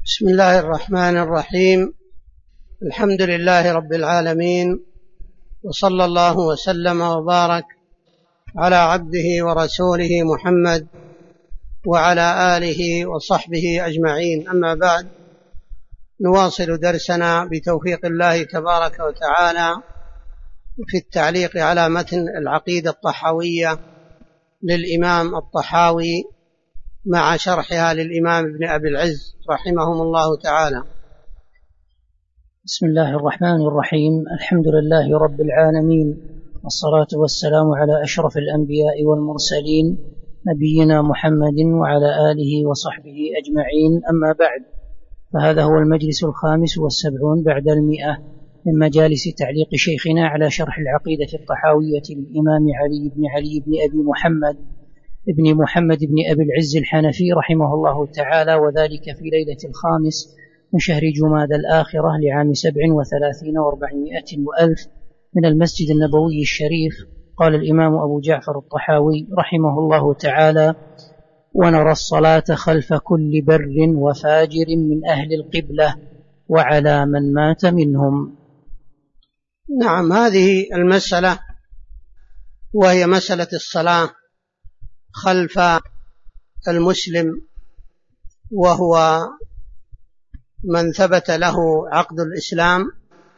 بسم الله الرحمن الرحيم. الحمد لله رب العالمين، وصلى الله وسلم وبارك على عبده ورسوله محمد وعلى آله وصحبه أجمعين. أما بعد، نواصل درسنا بتوفيق الله تبارك وتعالى في التعليق على متن العقيدة الطحاوية للإمام الطحاوي مع شرحها للإمام ابن أبي العز رحمهم الله تعالى. بسم الله الرحمن الرحيم. الحمد لله رب العالمين، والصلاة والسلام على أشرف الأنبياء والمرسلين نبينا محمد وعلى آله وصحبه أجمعين. أما بعد، فهذا هو المجلس 75 بعد 100 من مجالس تعليق شيخنا على شرح العقيدة الطحاوية للإمام علي بن أبي محمد بن أبي العز الحنفي رحمه الله تعالى، وذلك في ليلة 5 من شهر جمادى الآخرة لعام 37 و400 وألف من المسجد النبوي الشريف. قال الإمام أبو جعفر الطحاوي رحمه الله تعالى: ونرى الصلاة خلف كل بر وفاجر من أهل القبلة وعلى من مات منهم. نعم، هذه المسألة وهي مسألة الصلاة خلف المسلم، وهو من ثبت له عقد الإسلام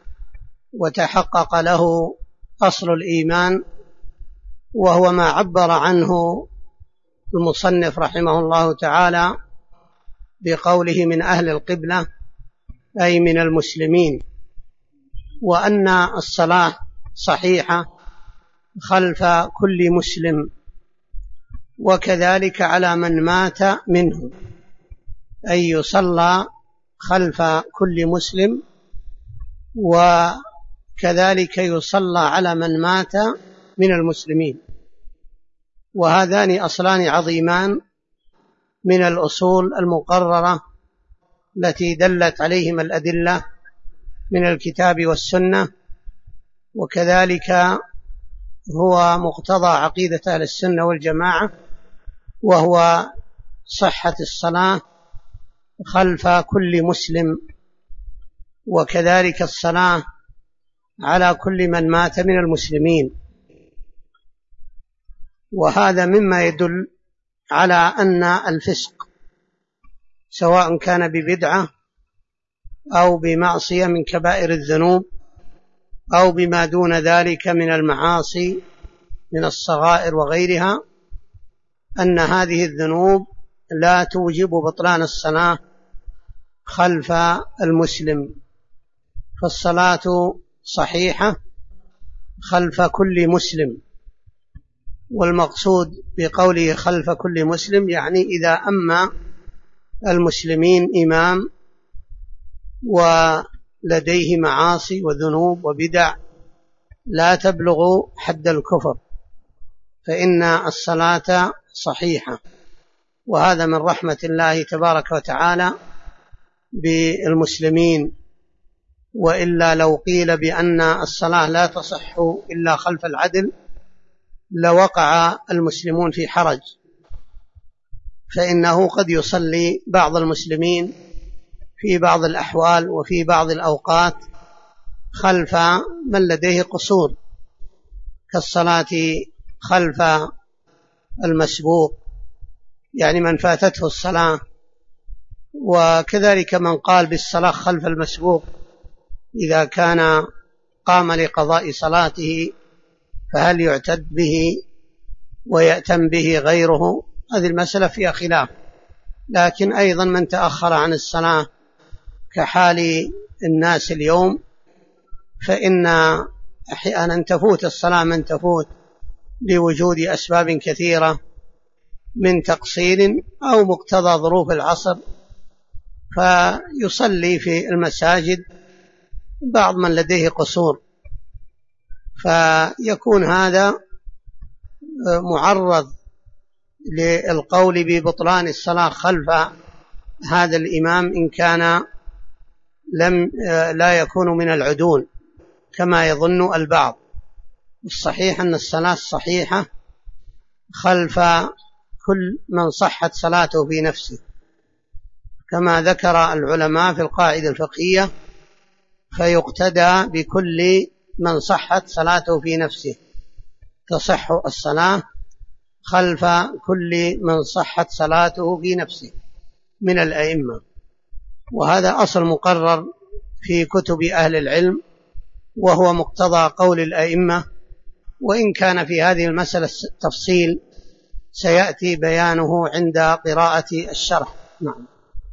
وتحقق له أصل الإيمان، وهو ما عبر عنه المصنف رحمه الله تعالى بقوله من أهل القبلة، أي من المسلمين، وأن الصلاة صحيحة خلف كل مسلم، وكذلك على من مات منه، أي يصلى خلف كل مسلم، وكذلك يصلى على من مات من المسلمين. وهذان أصلان عظيمان من الأصول المقررة التي دلت عليهم الأدلة من الكتاب والسنة، وكذلك هو مقتضى عقيدة أهل السنة والجماعة، وهو صحة الصلاة خلف كل مسلم، وكذلك الصلاة على كل من مات من المسلمين. وهذا مما يدل على أن الفسق سواء كان ببدعة أو بمعصية من كبائر الذنوب أو بما دون ذلك من المعاصي من الصغائر وغيرها، أن هذه الذنوب لا توجب بطلان الصلاة خلف المسلم، فالصلاة صحيحة خلف كل مسلم. والمقصود بقوله خلف كل مسلم يعني إذا أما المسلمين إمام ولديه معاصي وذنوب وبدع لا تبلغ حد الكفر، فإن الصلاة صحيحة. وهذا من رحمة الله تبارك وتعالى بالمسلمين، وإلا لو قيل بأن الصلاة لا تصح إلا خلف العدل لوقع المسلمون في حرج، فإنه قد يصلي بعض المسلمين في بعض الأحوال وفي بعض الأوقات خلف من لديه قصور، كالصلاة خلف المسبوق، يعني من فاتته الصلاة، وكذلك من قال بالصلاة خلف المسبوق إذا كان قام لقضاء صلاته فهل يعتد به ويأتم به غيره؟ هذه المسألة فيها خلاف. لكن أيضا من تأخر عن الصلاة كحال الناس اليوم، فإن أحيانا تفوت الصلاة من تفوت لوجود أسباب كثيرة من تقصير أو مقتضى ظروف العصر، فيصلي في المساجد بعض من لديه قصور، فيكون هذا معرض للقول ببطلان الصلاة خلف هذا الإمام إن كان لا يكون من العدول كما يظن البعض. الصحيح أن الصلاة صحيحة خلف كل من صحت صلاته في نفسه، كما ذكر العلماء في القاعدة الفقهية: فيقتدى بكل من صحت صلاته في نفسه، تصح الصلاة خلف كل من صحت صلاته في نفسه من الأئمة. وهذا أصل مقرر في كتب أهل العلم، وهو مقتضى قول الأئمة، وإن كان في هذه المسألة تفصيل سيأتي بيانه عند قراءة الشرح. نعم.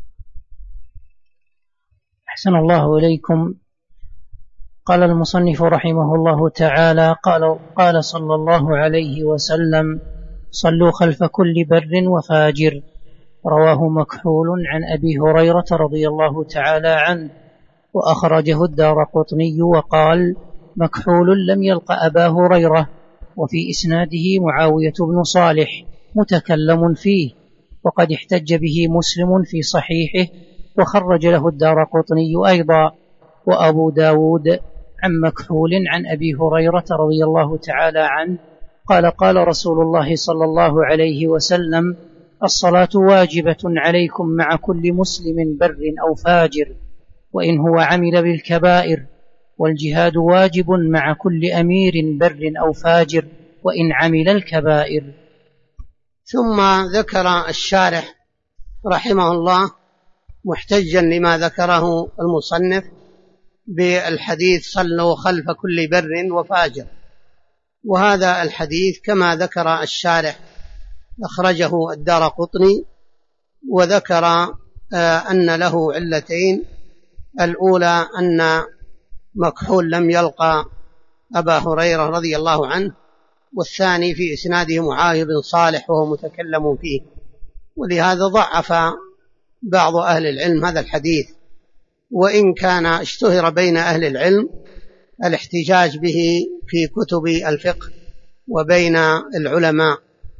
أحسن الله إليكم. قال المصنف رحمه الله تعالى: قال صلى الله عليه وسلم: صلوا خلف كل بر وفاجر. رواه مكحول عن أبي هريرة رضي الله تعالى عنه، وأخرجه الدارقطني وقال: مكحول لم يلق أبا هريرة، وفي إسناده معاوية بن صالح متكلم فيه، وقد احتج به مسلم في صحيحه، وخرج له الدارقطني أيضا، وأبو داود عن مكحول عن أبي هريرة رضي الله تعالى عنه قال: قال رسول الله صلى الله عليه وسلم: الصلاة واجبة عليكم مع كل مسلم بر أو فاجر، وإن هو عمل بالكبائر، والجهاد واجب مع كل أمير بر أو فاجر وإن عمل الكبائر. ثم ذكر الشارح رحمه الله محتجا لما ذكره المصنف بالحديث: صلوا خلف كل بر وفاجر. وهذا الحديث كما ذكر الشارح أخرجه الدارقطني، وذكر أن له علتين: الأولى أن مكحول لم يلقى أبا هريرة رضي الله عنه، والثاني في إسناده معاوية بن صالح وهو متكلم فيه، ولهذا ضعف بعض أهل العلم هذا الحديث، وإن كان اشتهر بين أهل العلم الاحتجاج به في كتب الفقه وبين العلماء.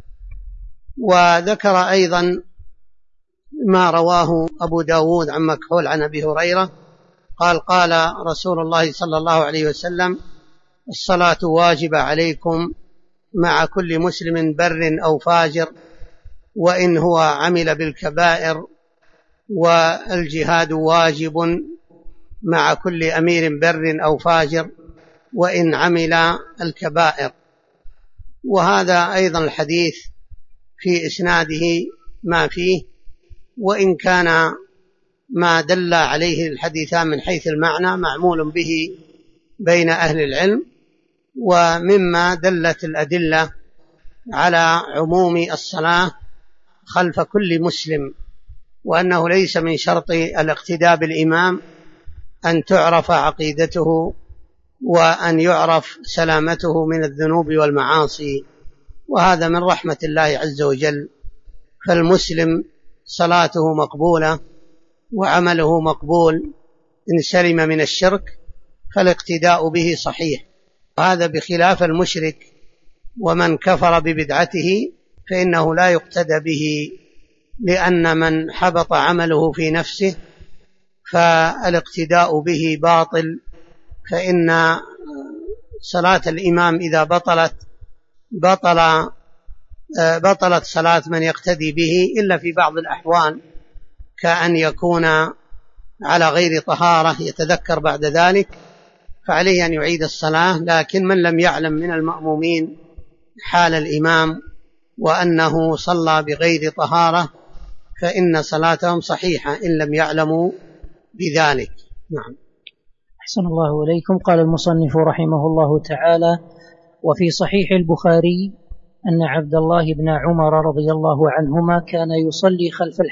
وذكر أيضا ما رواه أبو داود عن مكحول عن أبي هريرة قال: قال رسول الله صلى الله عليه وسلم: الصلاة واجبة عليكم مع كل مسلم بر أو فاجر، وإن هو عمل بالكبائر، والجهاد واجب مع كل أمير بر أو فاجر وإن عمل الكبائر. وهذا أيضا الحديث في إسناده ما فيه، وإن كان ما دل عليه الحديثان من حيث المعنى معمول به بين أهل العلم، ومما دلت الأدلة على عموم الصلاة خلف كل مسلم، وأنه ليس من شرط الاقتداء بالإمام أن تعرف عقيدته وأن يعرف سلامته من الذنوب والمعاصي، وهذا من رحمة الله عز وجل. فالمسلم صلاته مقبولة وعمله مقبول إن سلم من الشرك، فالاقتداء به صحيح. وهذا بخلاف المشرك، ومن كفر ببدعته فإنه لا يقتدى به، لأن من حبط عمله في نفسه فالاقتداء به باطل، فإن صلاة الإمام إذا بطلت صلاة من يقتدي به، إلا في بعض الأحوال كأن يكون على غير طهارة يتذكر بعد ذلك، فعليه أن يعيد الصلاة. لكن من لم يعلم من المأمومين حال الإمام وأنه صلى بغير طهارة فإن صلاتهم صحيحة إن لم يعلموا بذلك. نعم. أحسن الله إليكم. قال المصنف رحمه الله تعالى: وفي صحيح البخاري أن عبد الله بن عمر رضي الله عنهما كان يصلي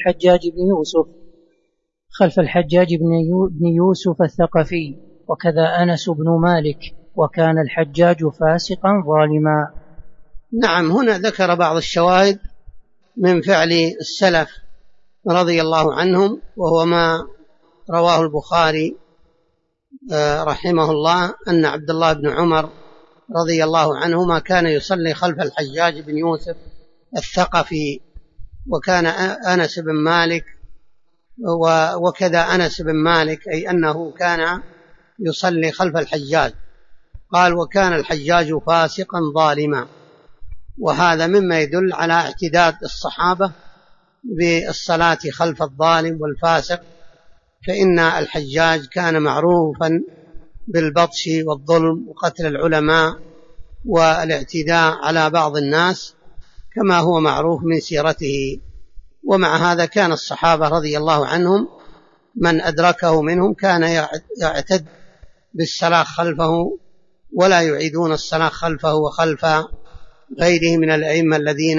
خلف الحجاج بن يوسف الثقفي، وكذا أنس بن مالك، وكان الحجاج فاسقا ظالما. نعم. هنا ذكر بعض الشواهد من فعل السلف رضي الله عنهم، وهو ما رواه البخاري رحمه الله أن عبد الله بن عمر رضي الله عنهما كان يصلي خلف الحجاج بن يوسف الثقفي، وكان أنس بن مالك، وكذا أنس بن مالك، أي أنه كان يصلي خلف الحجاج. قال: وكان الحجاج فاسقا ظالما. وهذا مما يدل على اعتداد الصحابة بالصلاة خلف الظالم والفاسق، فإن الحجاج كان معروفا بالبطش والظلم وقتل العلماء والاعتداء على بعض الناس كما هو معروف من سيرته. ومع هذا كان الصحابة رضي الله عنهم من أدركه منهم كان يعتد بالصلاة خلفه ولا يعيدون الصلاة خلفه وخلف غيره من الأئمة الذين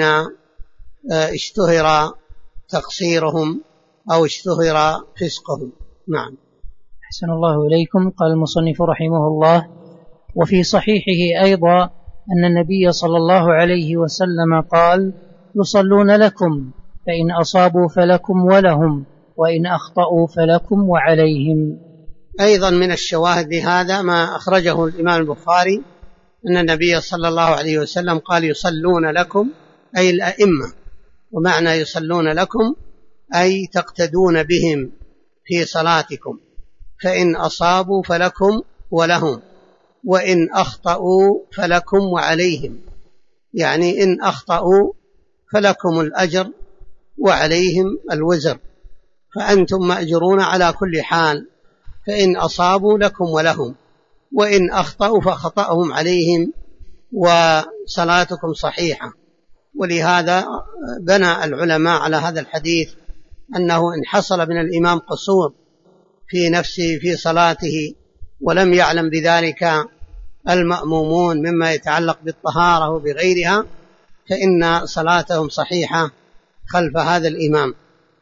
اشتهر تقصيرهم أو اشتهر فسقهم. نعم. أحسن الله إليكم. قال المصنف رحمه الله: وفي صحيحه أيضا أن النبي صلى الله عليه وسلم قال: يصلون لكم فإن أصابوا فلكم ولهم، وإن أخطأوا فلكم وعليهم. أيضا من الشواهد لهذا ما أخرجه الإمام البخاري أن النبي صلى الله عليه وسلم قال: يصلون لكم أي الأئمة، ومعنى يصلون لكم أي تقتدون بهم في صلاتكم، فإن أصابوا فلكم ولهم، وإن أخطأوا فلكم وعليهم، يعني إن أخطأوا فلكم الأجر وعليهم الوزر، فأنتم مأجرون على كل حال، فإن أصابوا لكم ولهم، وإن أخطأوا فخطأهم عليهم وصلاتكم صحيحة. ولهذا بنى العلماء على هذا الحديث أنه إن حصل من الإمام قصور في نفسه في صلاته ولم يعلم بذلك المأمومون مما يتعلق بالطهارة وبغيرها فإن صلاتهم صحيحة خلف هذا الإمام.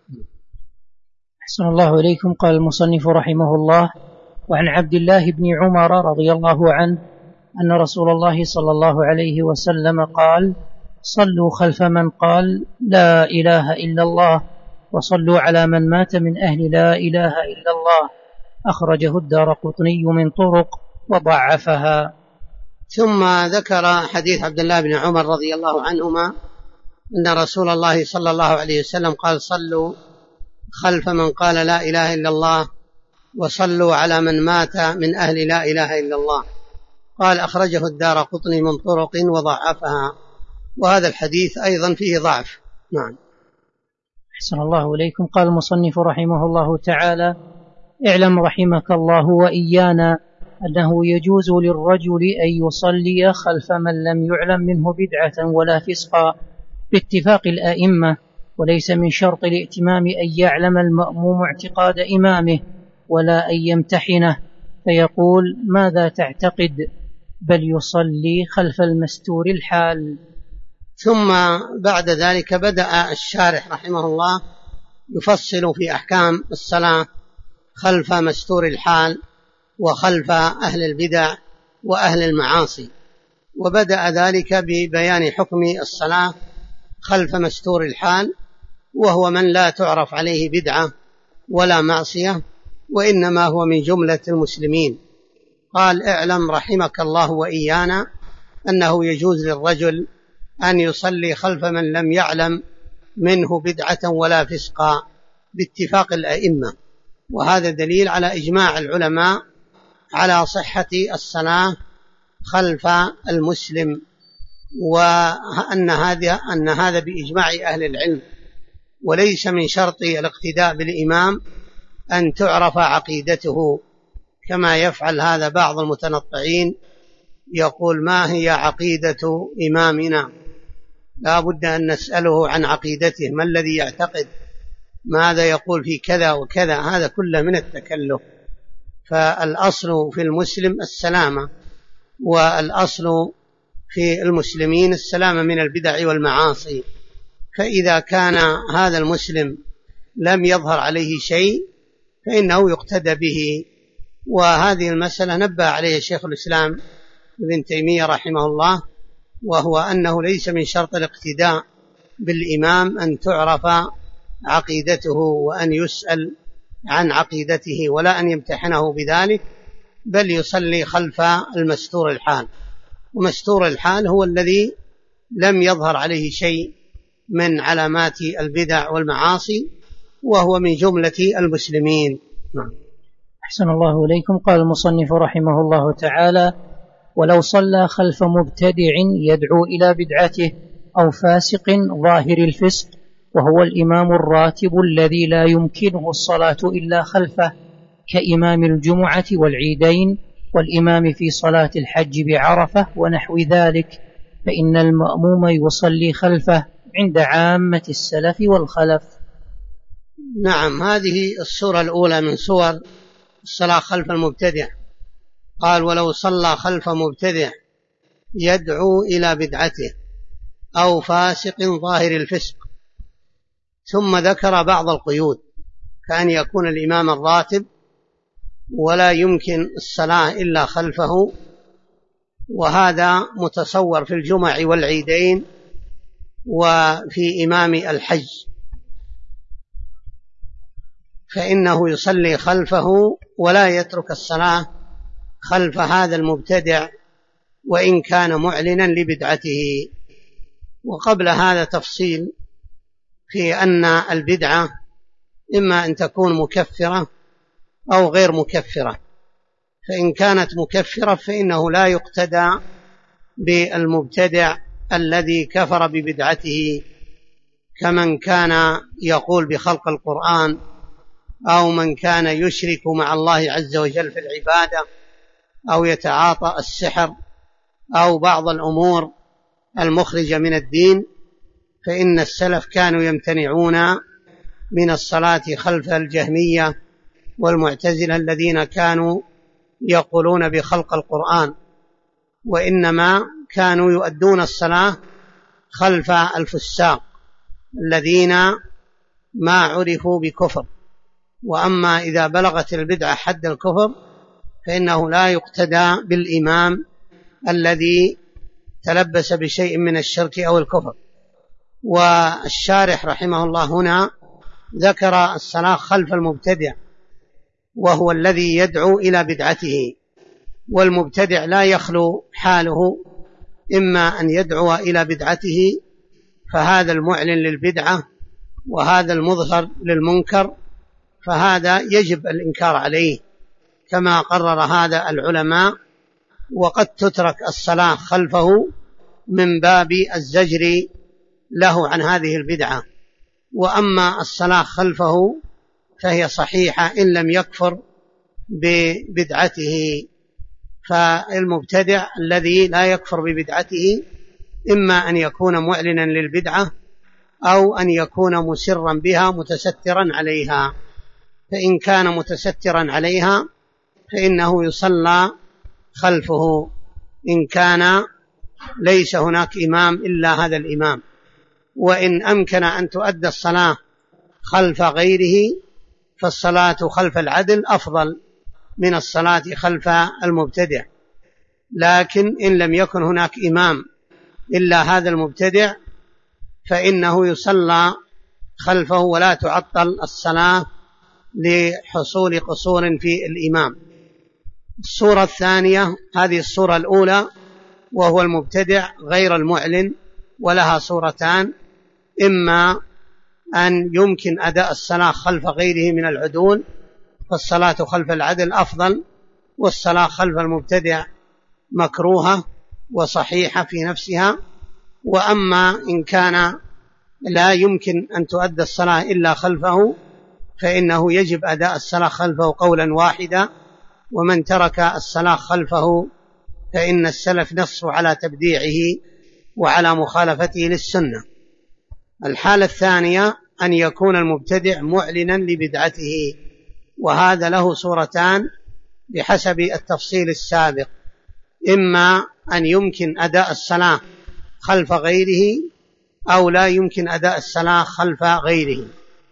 أحسن الله إليكم. قال المصنف رحمه الله: وعن عبد الله بن عمر رضي الله عنه أن رسول الله صلى الله عليه وسلم قال: صلوا خلف من قال لا إله إلا الله، وصلوا على من مات من أهل لا إله إلا الله. أخرجه الدارقطني من طرق وضعفها. ثم ذكر حديث عبد الله بن عمر رضي الله عنهما أن رسول الله صلى الله عليه وسلم قال: صلوا خلف من قال لا إله إلا الله، وصلوا على من مات من أهل لا إله إلا الله. قال: أخرجه الدارقطني من طرق وضعفها، وهذا الحديث أيضا فيه ضعف. نعم. أحسن الله إليكم. قال المصنف رحمه الله تعالى: اعلم رحمك الله وإيانا أنه يجوز للرجل أن يصلي خلف من لم يعلم منه بدعة ولا فسقا باتفاق الأئمة، وليس من شرط الائتمام أن يعلم المأموم اعتقاد إمامه ولا أن يمتحنه فيقول ماذا تعتقد، بل يصلي خلف المستور الحال. ثم بعد ذلك بدأ الشارح رحمه الله يفصل في أحكام الصلاة خلف مستور الحال وخلف أهل البدع وأهل المعاصي، وبدأ ذلك ببيان حكم الصلاة خلف مستور الحال، وهو من لا تعرف عليه بدعة ولا معصية، وإنما هو من جملة المسلمين. قال: اعلم رحمك الله وإيانا أنه يجوز للرجل أن يصلي خلف من لم يعلم منه بدعة ولا فسقا باتفاق الأئمة، وهذا دليل على إجماع العلماء على صحة الصلاة خلف المسلم، وأن هذا بإجماع أهل العلم، وليس من شرط الاقتداء بالإمام أن تعرف عقيدته كما يفعل هذا بعض المتنطعين، يقول: ما هي عقيدة إمامنا؟ لا بد أن نسأله عن عقيدته، ما الذي يعتقد، ماذا يقول في كذا وكذا، هذا كله من التكلف. فالأصل في المسلم السلامة، والأصل في المسلمين السلامة من البدع والمعاصي، فإذا كان هذا المسلم لم يظهر عليه شيء فإنه يقتدى به. وهذه المسألة نبه عليها شيخ الإسلام ابن تيمية رحمه الله، وهو أنه ليس من شرط الاقتداء بالإمام أن تعرف عقيدته وأن يسأل عن عقيدته ولا أن يمتحنه بذلك، بل يصلي خلف المستور الحال. ومستور الحال هو الذي لم يظهر عليه شيء من علامات البدع والمعاصي، وهو من جملة المسلمين. أحسن الله إليكم. قال المصنف رحمه الله تعالى: ولو صلى خلف مبتدع يدعو إلى بدعته أو فاسق ظاهر الفسق وهو الإمام الراتب الذي لا يمكنه الصلاة إلا خلفه، كإمام الجمعة والعيدين والإمام في صلاة الحج بعرفة ونحو ذلك، فإن المأموم يصلي خلفه عند عامة السلف والخلف. نعم، هذه الصورة الأولى من صور الصلاة خلف المبتدع. قال: ولو صلى خلف مبتدع يدعو إلى بدعته أو فاسق ظاهر الفسق. ثم ذكر بعض القيود، كأن يكون الإمام الراتب ولا يمكن الصلاة إلا خلفه، وهذا متصور في الجمع والعيدين وفي إمام الحج، فإنه يصلي خلفه ولا يترك الصلاة خلف هذا المبتدع وإن كان معلنا لبدعته. وقبل هذا تفصيل في أن البدعة إما أن تكون مكفرة أو غير مكفرة، فإن كانت مكفرة فإنه لا يقتدى بالمبتدع الذي كفر ببدعته، كمن كان يقول بخلق القرآن، أو من كان يشرك مع الله عز وجل في العبادة، أو يتعاطى السحر، أو بعض الأمور المخرجة من الدين، فإن السلف كانوا يمتنعون من الصلاة خلف الجهمية والمعتزلة الذين كانوا يقولون بخلق القرآن، وإنما كانوا يؤدون الصلاة خلف الفساق الذين ما عرفوا بكفر. وأما إذا بلغت البدعة حد الكفر فإنه لا يقتدى بالإمام الذي تلبس بشيء من الشرك أو الكفر. والشارح رحمه الله هنا ذكر الصلاة خلف المبتدع، وهو الذي يدعو إلى بدعته، والمبتدع لا يخلو حاله إما أن يدعو إلى بدعته، فهذا المعلن للبدعة وهذا المظهر للمنكر، فهذا يجب الإنكار عليه كما قرر هذا العلماء. وقد تترك الصلاة خلفه من باب الزجر له عن هذه البدعة. وأما الصلاة خلفه فهي صحيحة إن لم يكفر ببدعته. فالمبتدع الذي لا يكفر ببدعته إما أن يكون معلنا للبدعة أو أن يكون مسرا بها متسترا عليها، فإن كان متسترا عليها فإنه يصلى خلفه إن كان ليس هناك إمام إلا هذا الإمام. وإن أمكن أن تؤدى الصلاة خلف غيره فالصلاة خلف العدل أفضل من الصلاة خلف المبتدع. لكن إن لم يكن هناك إمام إلا هذا المبتدع فإنه يصلى خلفه ولا تعطل الصلاة لحصول قصور في الإمام. الصورة الثانية، هذه الصورة الأولى وهو المبتدع غير المعلن، ولها صورتان: إما أن يمكن أداء الصلاة خلف غيره من العدول فالصلاة خلف العدل أفضل، والصلاة خلف المبتدع مكروهة وصحيحة في نفسها. وأما إن كان لا يمكن أن تؤدى الصلاة إلا خلفه فإنه يجب أداء الصلاة خلفه قولا واحدا، ومن ترك الصلاة خلفه فإن السلف نصوا على تبديعه وعلى مخالفته للسنة. الحالة الثانية أن يكون المبتدع معلنا لبدعته، وهذا له صورتان بحسب التفصيل السابق: إما أن يمكن أداء الصلاة خلف غيره أو لا يمكن أداء الصلاة خلف غيره.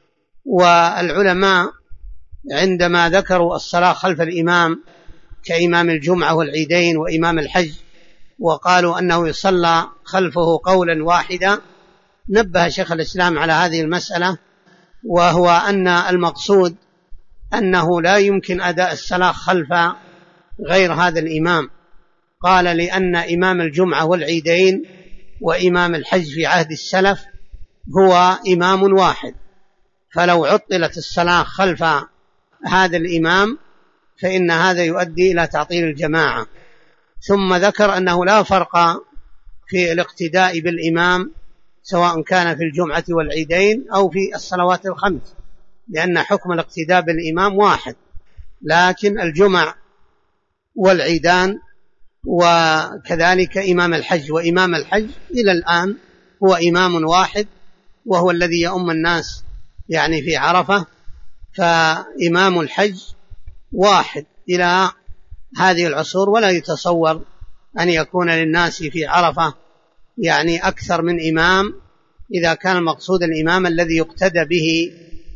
والعلماء عندما ذكروا الصلاة خلف الإمام كإمام الجمعة والعيدين وإمام الحج وقالوا أنه يصلى خلفه قولا واحدا، نبه شيخ الإسلام على هذه المسألة، وهو أن المقصود أنه لا يمكن أداء الصلاة خلف غير هذا الإمام. قال: لأن إمام الجمعة والعيدين وإمام الحج في عهد السلف هو إمام واحد، فلو عطلت الصلاة خلف هذا الإمام فإن هذا يؤدي إلى تعطيل الجماعة. ثم ذكر أنه لا فرق في الاقتداء بالإمام سواء كان في الجمعة والعيدين أو في الصلوات الخمس، لأن حكم الاقتداء بالإمام واحد. لكن الجمع والعيدان وكذلك إمام الحج وإمام الحج إلى الآن هو إمام واحد، وهو الذي يؤم الناس يعني في عرفة، فإمام الحج واحد إلى هذه العصور، ولا يتصور أن يكون للناس في عرفة يعني أكثر من إمام، إذا كان المقصود الإمام الذي يقتدى به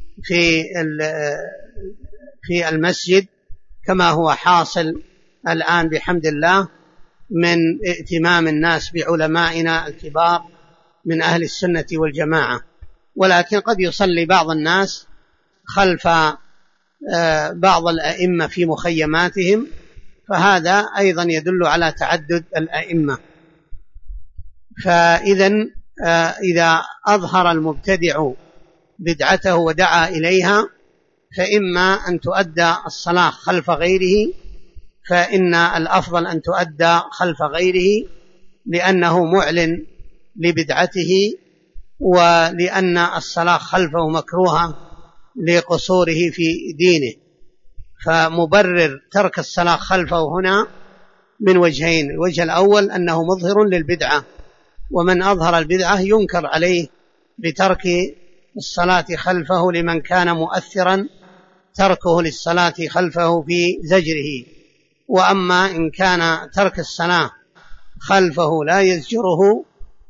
في المسجد، كما هو حاصل الآن بحمد الله من ائتمام الناس بعلمائنا الكبار من أهل السنة والجماعة. ولكن قد يصلي بعض الناس خلف بعض الأئمة في مخيماتهم، فهذا أيضا يدل على تعدد الأئمة. إذا أظهر المبتدع بدعته ودعا إليها، فإما أن تؤدى الصلاة خلف غيره، فإن الأفضل أن تؤدى خلف غيره لأنه معلن لبدعته، ولأن الصلاة خلفه مكروهة لقصوره في دينه. فمبرر ترك الصلاة خلفه هنا من وجهين: الوجه الأول أنه مظهر للبدعة، ومن أظهر البدعة ينكر عليه بترك الصلاة خلفه لمن كان مؤثرا تركه للصلاة خلفه في زجره. وأما إن كان ترك الصلاة خلفه لا يزجره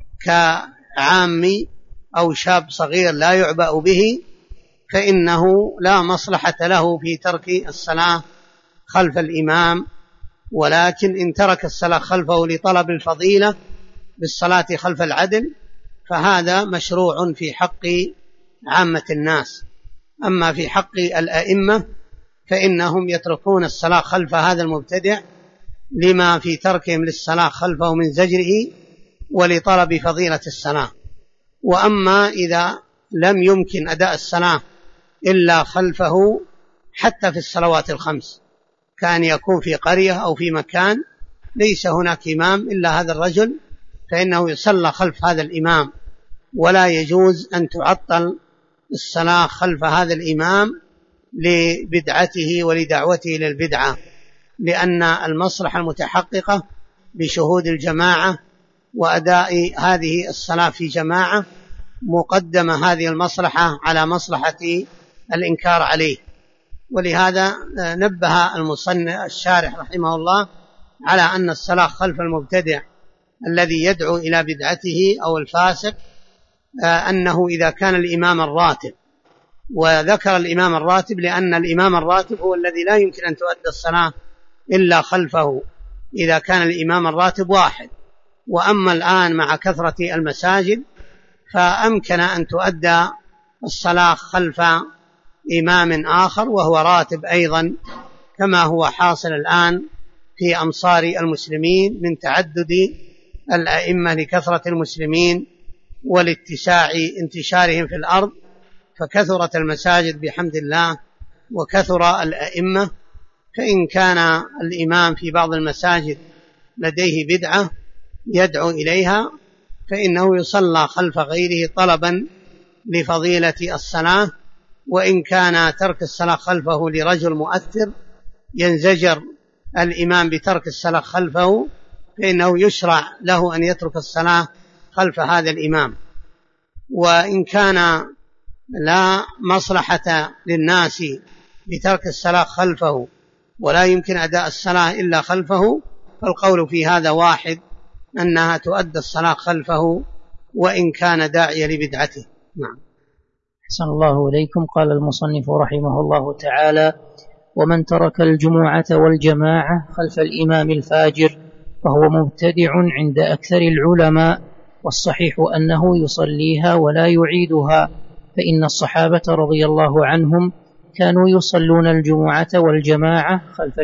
كعامي أو شاب صغير لا يعبأ به، فإنه لا مصلحة له في ترك الصلاة خلف الإمام. ولكن إن ترك الصلاة خلفه لطلب الفضيلة بالصلاة خلف العدل، فهذا مشروع في حق عامة الناس. أما في حق الأئمة فإنهم يتركون الصلاة خلف هذا المبتدع لما في تركهم للصلاة خلفه من زجره ولطلب فضيلة الصلاة. وأما إذا لم يمكن أداء الصلاة إلا خلفه حتى في الصلوات الخمس، كان يكون في قرية أو في مكان ليس هناك إمام إلا هذا الرجل، فإنه يصلى خلف هذا الإمام، ولا يجوز أن تعطل الصلاة خلف هذا الإمام لبدعته ولدعوته للبدعة، لأن المصلحة المتحققة بشهود الجماعة وأداء هذه الصلاة في جماعة مقدمة هذه المصلحة على مصلحة الإنكار عليه. ولهذا نبه المصنف الشارح رحمه الله على أن الصلاة خلف المبتدع الذي يدعو إلى بدعته أو الفاسق أنه إذا كان الإمام الراتب، وذكر الإمام الراتب لأن الإمام الراتب هو الذي لا يمكن أن تؤدى الصلاة إلا خلفه إذا كان الإمام الراتب واحد. وأما الآن مع كثرة المساجد فأمكن أن تؤدى الصلاة خلف إمام آخر وهو راتب أيضا، كما هو حاصل الآن في أمصار المسلمين من تعدد الأئمة لكثرة المسلمين والاتساع انتشارهم في الأرض، فكثرت المساجد بحمد الله وكثر الأئمة. فإن كان الإمام في بعض المساجد لديه بدعة يدعو إليها فإنه يصلى خلف غيره طلبا لفضيلة الصلاة. وإن كان ترك الصلاة خلفه لرجل مؤثر ينزجر الإمام بترك الصلاة خلفه، فإنه يشرع له أن يترك الصلاة خلف هذا الإمام. وإن كان لا مصلحة للناس بترك الصلاة خلفه ولا يمكن أداء الصلاة إلا خلفه، فالقول في هذا واحد، أنها تؤدى الصلاة خلفه وإن كان داعيا لبدعته. نعم. أحسن الله إليكم. قال المصنف رحمه الله تعالى: ومن ترك الجمعة والجماعة خلف الإمام الفاجر فهو مبتدع عند أكثر العلماء، والصحيح أنه يصليها ولا يعيدها، فإن الصحابة رضي الله عنهم كانوا يصلون الجمعة والجماعة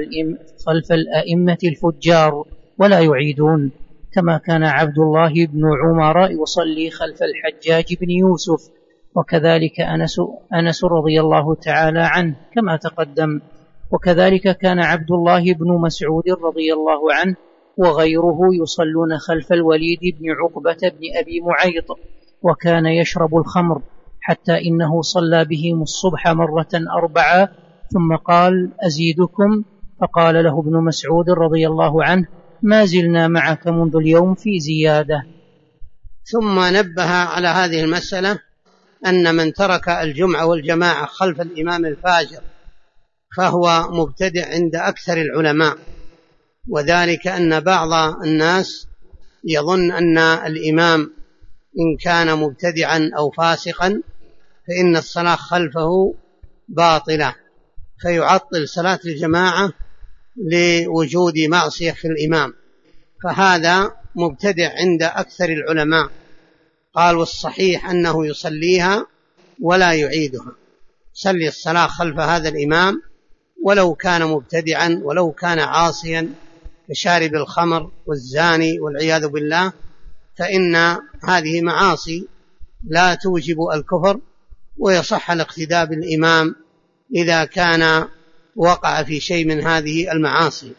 خلف الأئمة الفجار ولا يعيدون، كما كان عبد الله بن عمر يصلي خلف الحجاج بن يوسف، وكذلك أنس رضي الله تعالى عنه كما تقدم، وكذلك كان عبد الله بن مسعود رضي الله عنه وغيره يصلون خلف الوليد بن عقبة بن أبي معيط، وكان يشرب الخمر، حتى إنه صلى بهم الصبح 4 ثم قال: أزيدكم؟ فقال له ابن مسعود رضي الله عنه: ما زلنا معك منذ اليوم في زيادة. ثم نبه على هذه المسألة أن من ترك الجمعة والجماعة خلف الإمام الفاجر فهو مبتدع عند أكثر العلماء، وذلك أن بعض الناس يظن أن الإمام إن كان مبتدعا أو فاسقا فإن الصلاة خلفه باطلة، فيعطل صلاة الجماعة لوجود معصية في الإمام، فهذا مبتدع عند أكثر العلماء. قال: والصحيح أنه يصليها ولا يعيدها، صلي الصلاة خلف هذا الإمام ولو كان مبتدعا ولو كان عاصيا كشارب الخمر والزاني والعياذ بالله، فإن هذه معاصي لا توجب الكفر، ويصح الاقتداء بالإمام إذا كان وقع في شيء من هذه المعاصي.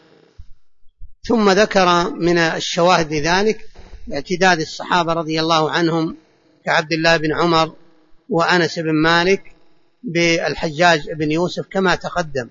ثم ذكر من الشواهد لذلك اعتداد الصحابة رضي الله عنهم كعبد الله بن عمر وأنس بن مالك بالحجاج بن يوسف كما تقدم،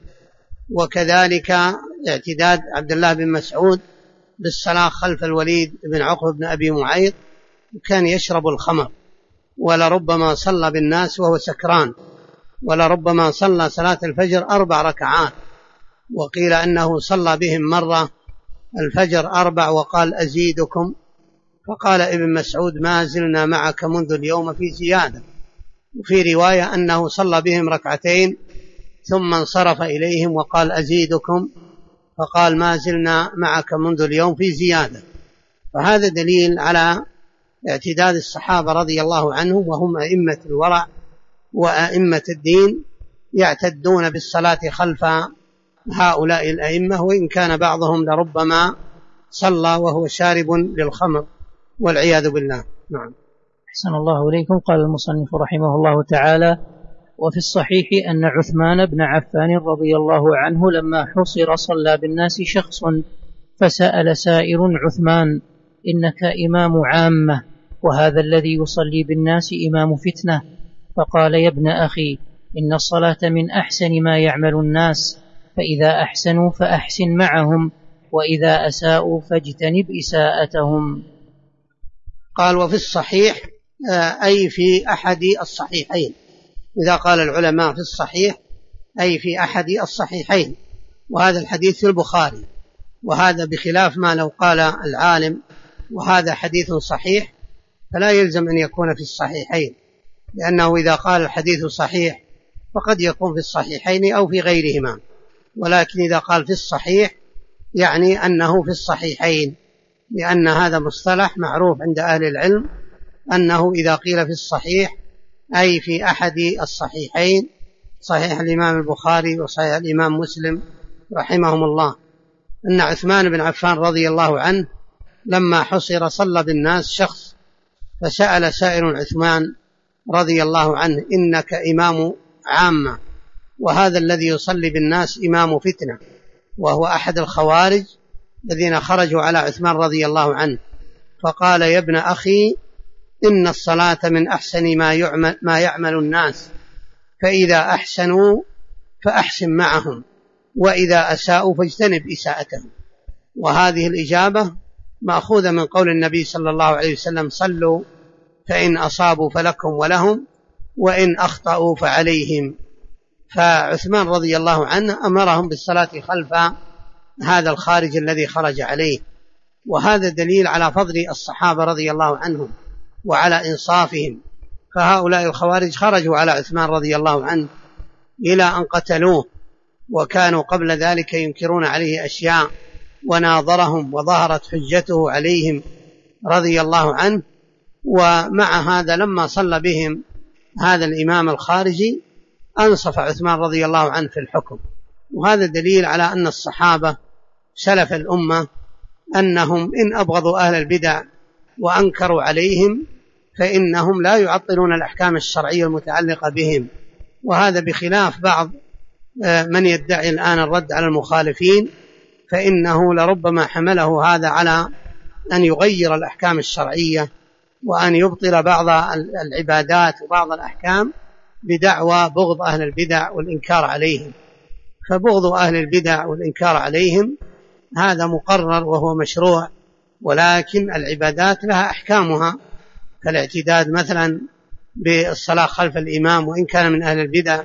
وكذلك اعتداد عبد الله بن مسعود بالصلاة خلف الوليد بن عقبة بن أبي معيط، وكان يشرب الخمر، ولربما صلى بالناس وهو سكران، ولربما صلى صلاة الفجر 4 ركعات، وقيل أنه صلى بهم مرة الفجر 4 وقال: أزيدكم؟ فقال ابن مسعود: ما زلنا معك منذ اليوم في زيادة. وفي رواية أنه صلى بهم 2 ركعتين ثم انصرف إليهم وقال: أزيدكم؟ فقال: ما زلنا معك منذ اليوم في زيادة. فهذا دليل على اعتداد الصحابة رضي الله عنهم، وهم أئمة الورع وأئمة الدين، يعتدون بالصلاة خلف هؤلاء الأئمة، وإن كان بعضهم لربما صلى وهو شارب للخمر والعياذ بالله. نعم. أحسن الله إليكم. قال المصنف رحمه الله تعالى: وفي الصحيح أن عثمان بن عفان رضي الله عنه لما حصر صلى بالناس شخص، فسأل سائر عثمان: إنك إمام عامة، وهذا الذي يصلي بالناس إمام فتنة. فقال: يا ابن أخي، إن الصلاة من أحسن ما يعمل الناس، فإذا أحسنوا فأحسن معهم، وإذا أساءوا فاجتنب إساءتهم. قال: وفي الصحيح أي في أحد الصحيحين. إذا قال العلماء في الصحيح أي في أحد الصحيحين، وهذا الحديث في البخاري، وهذا بخلاف ما لو قال العالم وهذا حديث صحيح فلا يلزم أن يكون في الصحيحين، لأنه إذا قال الحديث صحيح فقد يكون في الصحيحين أو في غيرهما، ولكن إذا قال في الصحيح يعني أنه في الصحيحين، لأن هذا مصطلح معروف عند أهل العلم أنه إذا قيل في الصحيح أي في أحد الصحيحين، صحيح الإمام البخاري وصحيح الإمام مسلم رحمهم الله. أن عثمان بن عفان رضي الله عنه لما حصر صلى بالناس شخص، فسأل سائر عثمان رضي الله عنه: إنك إمام عامة، وهذا الذي يصلي بالناس إمام فتنة، وهو أحد الخوارج الذين خرجوا على عثمان رضي الله عنه. فقال: يا ابن أخي، إن الصلاة من أحسن ما يعمل الناس، فإذا أحسنوا فأحسن معهم، وإذا أساءوا فاجتنب إساءتهم. وهذه الإجابة مأخوذة من قول النبي صلى الله عليه وسلم: صلوا فإن أصابوا فلكم ولهم، وإن أخطأوا فعليهم. فعثمان رضي الله عنه أمرهم بالصلاة خلف هذا الخارج الذي خرج عليه، وهذا دليل على فضل الصحابة رضي الله عنهم وعلى إنصافهم. فهؤلاء الخوارج خرجوا على عثمان رضي الله عنه إلى أن قتلوه، وكانوا قبل ذلك ينكرون عليه أشياء، وناظرهم وظهرت حجته عليهم رضي الله عنه. ومع هذا لما صلى بهم هذا الإمام الخارجي أنصف عثمان رضي الله عنه في الحكم. وهذا دليل على أن الصحابة سلف الأمة أنهم إن أبغضوا أهل البدع وأنكروا عليهم فإنهم لا يعطلون الأحكام الشرعية المتعلقة بهم. وهذا بخلاف بعض من يدعي الآن الرد على المخالفين، فإنه لربما حمله هذا على أن يغير الأحكام الشرعية وأن يبطل بعض العبادات وبعض الأحكام بدعوى بغض أهل البدع والإنكار عليهم. فبغض أهل البدع والإنكار عليهم هذا مقرر وهو مشروع، ولكن العبادات لها أحكامها، كالاعتداد مثلا بالصلاة خلف الإمام وإن كان من أهل البدع،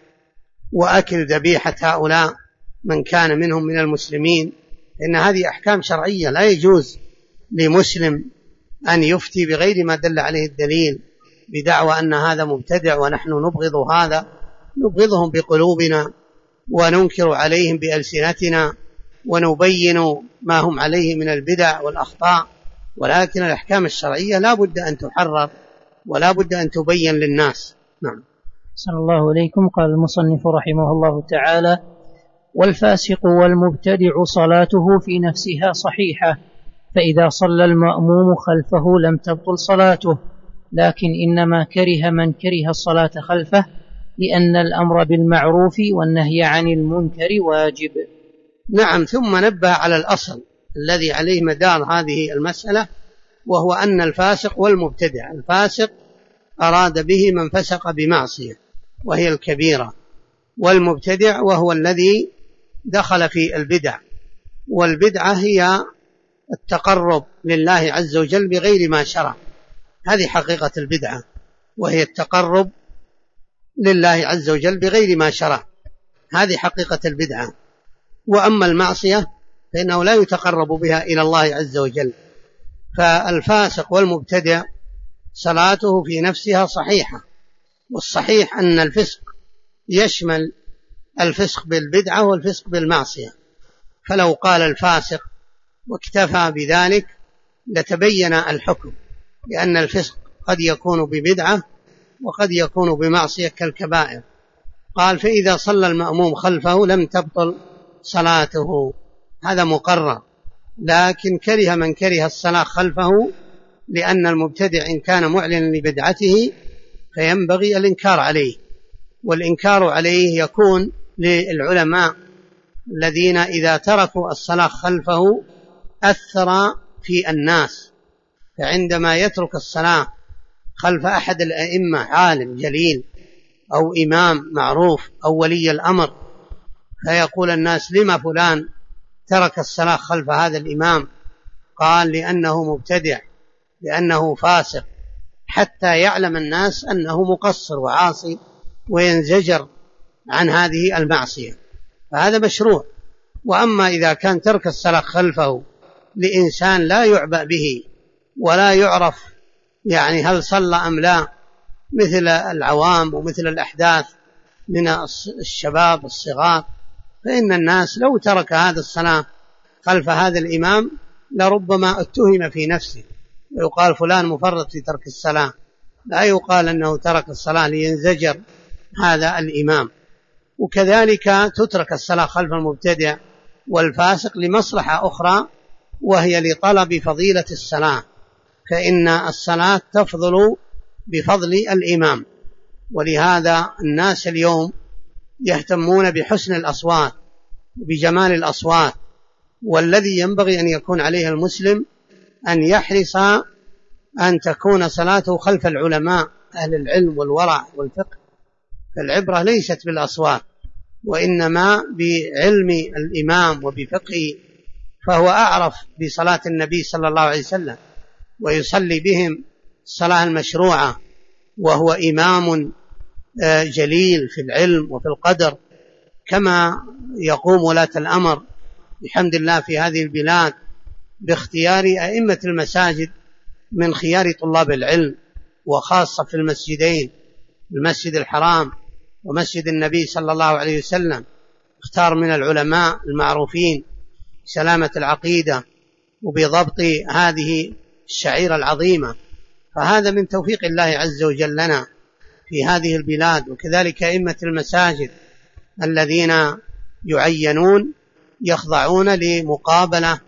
وأكل ذبيحة هؤلاء من كان منهم من المسلمين، إن هذه أحكام شرعية لا يجوز لمسلم أن يفتي بغير ما دل عليه الدليل بدعوى أن هذا مبتدع ونحن نبغض هذا. نبغضهم بقلوبنا وننكر عليهم بألسنتنا ونبين ما هم عليه من البدع والأخطاء، ولكن الأحكام الشرعية لا بد أن تحرر ولا بد أن تبين للناس. نعم. صلى الله عليكم. قال المصنف رحمه الله تعالى: والفاسق والمبتدع صلاته في نفسها صحيحة، فإذا صلى المأموم خلفه لم تبطل صلاته، لكن إنما كره من كره الصلاة خلفه، لأن الأمر بالمعروف والنهي عن المنكر واجب. نعم. ثم نبه على الأصل الذي عليه مدار هذه المسألة، وهو أن الفاسق والمبتدع، الفاسق أراد به من فسق بمعصية وهي الكبيرة، والمبتدع وهو الذي دخل في البدع، والبدعة هي التقرب لله عز وجل بغير ما شرع. هذه حقيقة البدعة، وهي التقرب لله عز وجل بغير ما شرع، هذه حقيقة البدعة. وأما المعصية فإنه لا يتقرب بها إلى الله عز وجل. فالفاسق والمبتدع صلاته في نفسها صحيحة، والصحيح أن الفسق يشمل الفسق بالبدعة والفسق بالمعصية. فلو قال الفاسق واكتفى بذلك لتبين الحكم، لأن الفسق قد يكون ببدعة وقد يكون بمعصية كالكبائر. قال: فإذا صلى المأموم خلفه لم تبطل صلاته، هذا مقرر. لكن كره من كره الصلاة خلفه، لأن المبتدع إن كان معلنا لبدعته فينبغي الإنكار عليه، والإنكار عليه يكون للعلماء الذين إذا تركوا الصلاة خلفه أثر في الناس. فعندما يترك الصلاة خلف أحد الأئمة، عالم جليل أو إمام معروف أو ولي الأمر، فيقول الناس: لما فلان ترك الصلاة خلف هذا الإمام؟ قال: لأنه مبتدع، لأنه فاسق، حتى يعلم الناس أنه مقصر وعاصي وينزجر عن هذه المعصية، فهذا مشروع. وأما إذا كان ترك الصلاة خلفه لإنسان لا يعبأ به ولا يعرف يعني هل صلى أم لا، مثل العوام ومثل الأحداث من الشباب الصغار، فإن الناس لو ترك هذا الصلاة خلف هذا الإمام لربما اتهم في نفسه، ويقال فلان مفرط في ترك الصلاة، لا يقال أنه ترك الصلاة لينزجر هذا الإمام. وكذلك تترك الصلاة خلف المبتدع والفاسق لمصلحة أخرى، وهي لطلب فضيلة الصلاة، فإن الصلاة تفضل بفضل الإمام. ولهذا الناس اليوم يهتمون بحسن الأصوات وبجمال الأصوات، والذي ينبغي أن يكون عليه المسلم أن يحرص أن تكون صلاته خلف العلماء أهل العلم والورع والفقه. فالعبرة ليست بالأصوات، وإنما بعلم الإمام وبفقه، فهو أعرف بصلاة النبي صلى الله عليه وسلم ويصلي بهم الصلاة المشروعة، وهو إمام جليل في العلم وفي القدر، كما يقوم ولاة الأمر بحمد الله في هذه البلاد باختيار أئمة المساجد من خيار طلاب العلم، وخاصة في المسجدين، المسجد الحرام ومسجد النبي صلى الله عليه وسلم، اختار من العلماء المعروفين بسلامة العقيدة وبضبط هذه الشعيرة العظيمة. فهذا من توفيق الله عز وجل لنا في هذه البلاد. وكذلك أئمة المساجد الذين يعينون يخضعون لمقابلة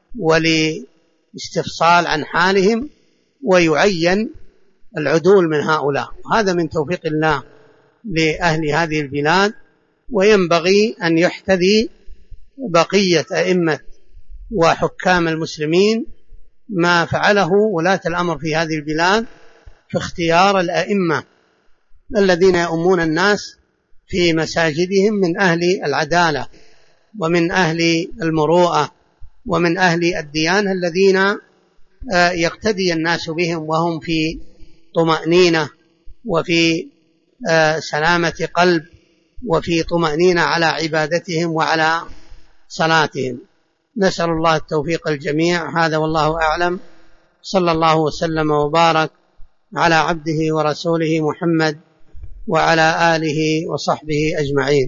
ولاستفصال عن حالهم، ويعين العدول من هؤلاء، وهذا من توفيق الله لأهل هذه البلاد. وينبغي أن يحتذي بقية أئمة وحكام المسلمين ما فعله ولاة الأمر في هذه البلاد في اختيار الأئمة الذين يؤمون الناس في مساجدهم من أهل العدالة ومن أهل المروءة ومن أهل الديانة الذين يقتدي الناس بهم وهم في طمأنينة وفي سلامة قلب وفي طمأنينة على عبادتهم وعلى صلاتهم. نسأل الله التوفيق الجميع. هذا والله أعلم. صلى الله وسلم وبارك على عبده ورسوله محمد وعلى آله وصحبه أجمعين.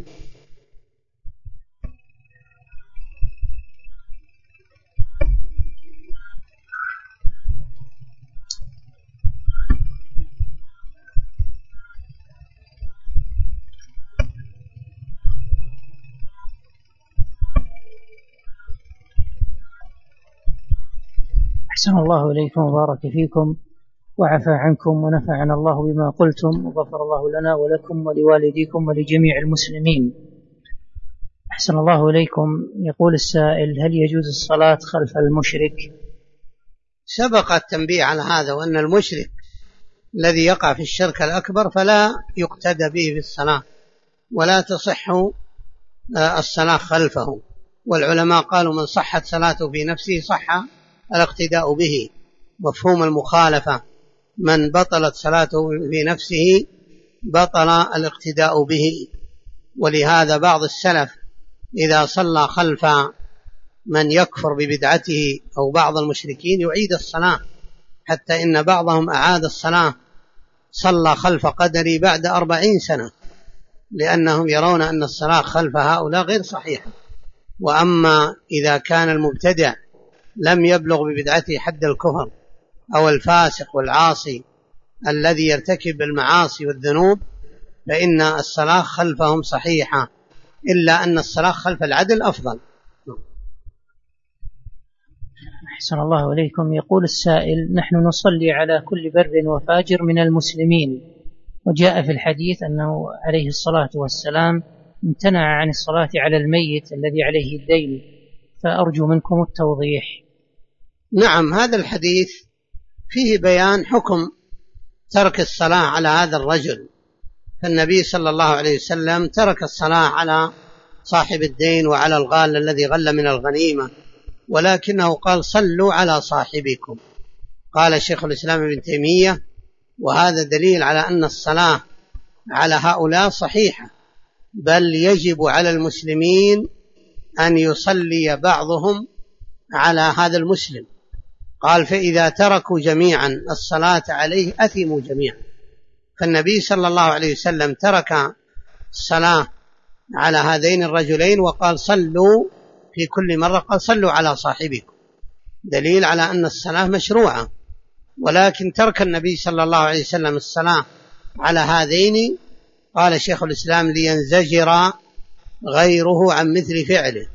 أحسن الله إليكم وبارك فيكم وعفى عنكم ونفعنا الله بما قلتم وغفر الله لنا ولكم ولوالديكم ولجميع المسلمين. أحسن الله إليكم. يقول السائل: هل يجوز الصلاة خلف المشرك؟ سبق التنبيه على هذا، وأن المشرك الذي يقع في الشرك الأكبر فلا يقتدى به في الصلاة ولا تصح الصلاة خلفه. والعلماء قالوا: من صحت صلاته في نفسه صح الاقتداء به. مفهوم المخالفة: من بطلت صلاته في نفسه بطل الاقتداء به. ولهذا بعض السلف إذا صلى خلف من يكفر ببدعته أو بعض المشركين يعيد الصلاة، حتى إن بعضهم أعاد الصلاة صلى خلف قدري بعد 40 سنة، لأنهم يرون أن الصلاة خلف هؤلاء غير صحيحة. وأما إذا كان المبتدع لم يبلغ ببدعته حد الكفر أو الفاسق والعاصي الذي يرتكب المعاصي والذنوب فإن الصلاة خلفهم صحيحة، إلا أن الصلاة خلف العدل أفضل. أحسن الله إليكم. يقول السائل: نحن نصلي على كل بر وفاجر من المسلمين، وجاء في الحديث أنه عليه الصلاة والسلام امتنع عن الصلاة على الميت الذي عليه الدين، فأرجو منكم التوضيح. نعم، هذا الحديث فيه بيان حكم ترك الصلاة على هذا الرجل. فالنبي صلى الله عليه وسلم ترك الصلاة على صاحب الدين وعلى الغال الذي غل من الغنيمة، ولكنه قال: صلوا على صاحبكم. قال شيخ الإسلام ابن تيمية: وهذا دليل على أن الصلاة على هؤلاء صحيحة، بل يجب على المسلمين أن يصلي بعضهم على هذا المسلم. قال: فإذا تركوا جميعا الصلاة عليه أثموا جميعا. فالنبي صلى الله عليه وسلم ترك الصلاة على هذين الرجلين وقال: صلوا في كل مرة، قال: صلوا على صاحبكم، دليل على أن الصلاة مشروعة. ولكن ترك النبي صلى الله عليه وسلم الصلاة على هذين، قال شيخ الإسلام: لينزجر غيره عن مثل فعله،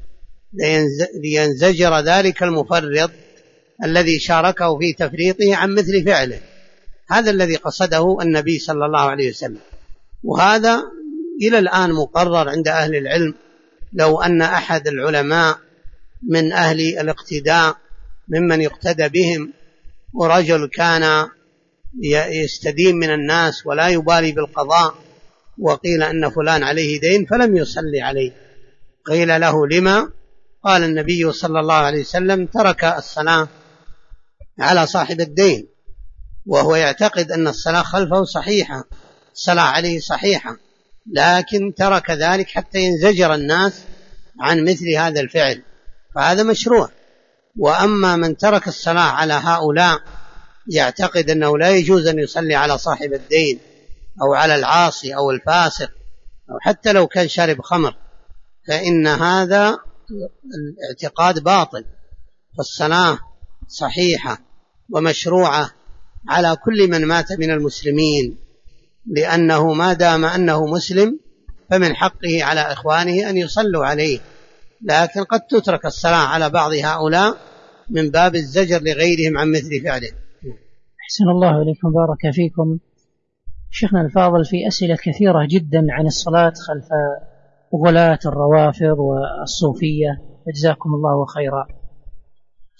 لينزجر ذلك المفرط الذي شاركه في تفريطه عن مثل فعله. هذا الذي قصده النبي صلى الله عليه وسلم، وهذا إلى الآن مقرر عند أهل العلم. لو أن أحد العلماء من أهل الاقتداء ممن يقتدى بهم ورجل كان يستدين من الناس ولا يبالي بالقضاء، وقيل أن فلان عليه دين فلم يصلي عليه، قيل له: لما؟ قال النبي صلى الله عليه وسلم: ترك الصلاة على صاحب الدين، وهو يعتقد أن الصلاة خلفه صحيحة، الصلاة عليه صحيحة، لكن ترك ذلك حتى ينزجر الناس عن مثل هذا الفعل، فهذا مشروع. وأما من ترك الصلاة على هؤلاء يعتقد أنه لا يجوز أن يصلي على صاحب الدين أو على العاصي أو الفاسق أو حتى لو كان شارب خمر، فإن هذا الاعتقاد باطل. فالصلاة صحيحة ومشروعة على كل من مات من المسلمين، لأنه ما دام أنه مسلم فمن حقه على إخوانه أن يصلوا عليه، لكن قد تترك الصلاة على بعض هؤلاء من باب الزجر لغيرهم عن مثل فعله. أحسن الله إليكم، بارك فيكم. شيخنا الفاضل، في أسئلة كثيرة جدا عن الصلاة خلف غلاة الروافض والصوفية، جزاكم الله خيرا.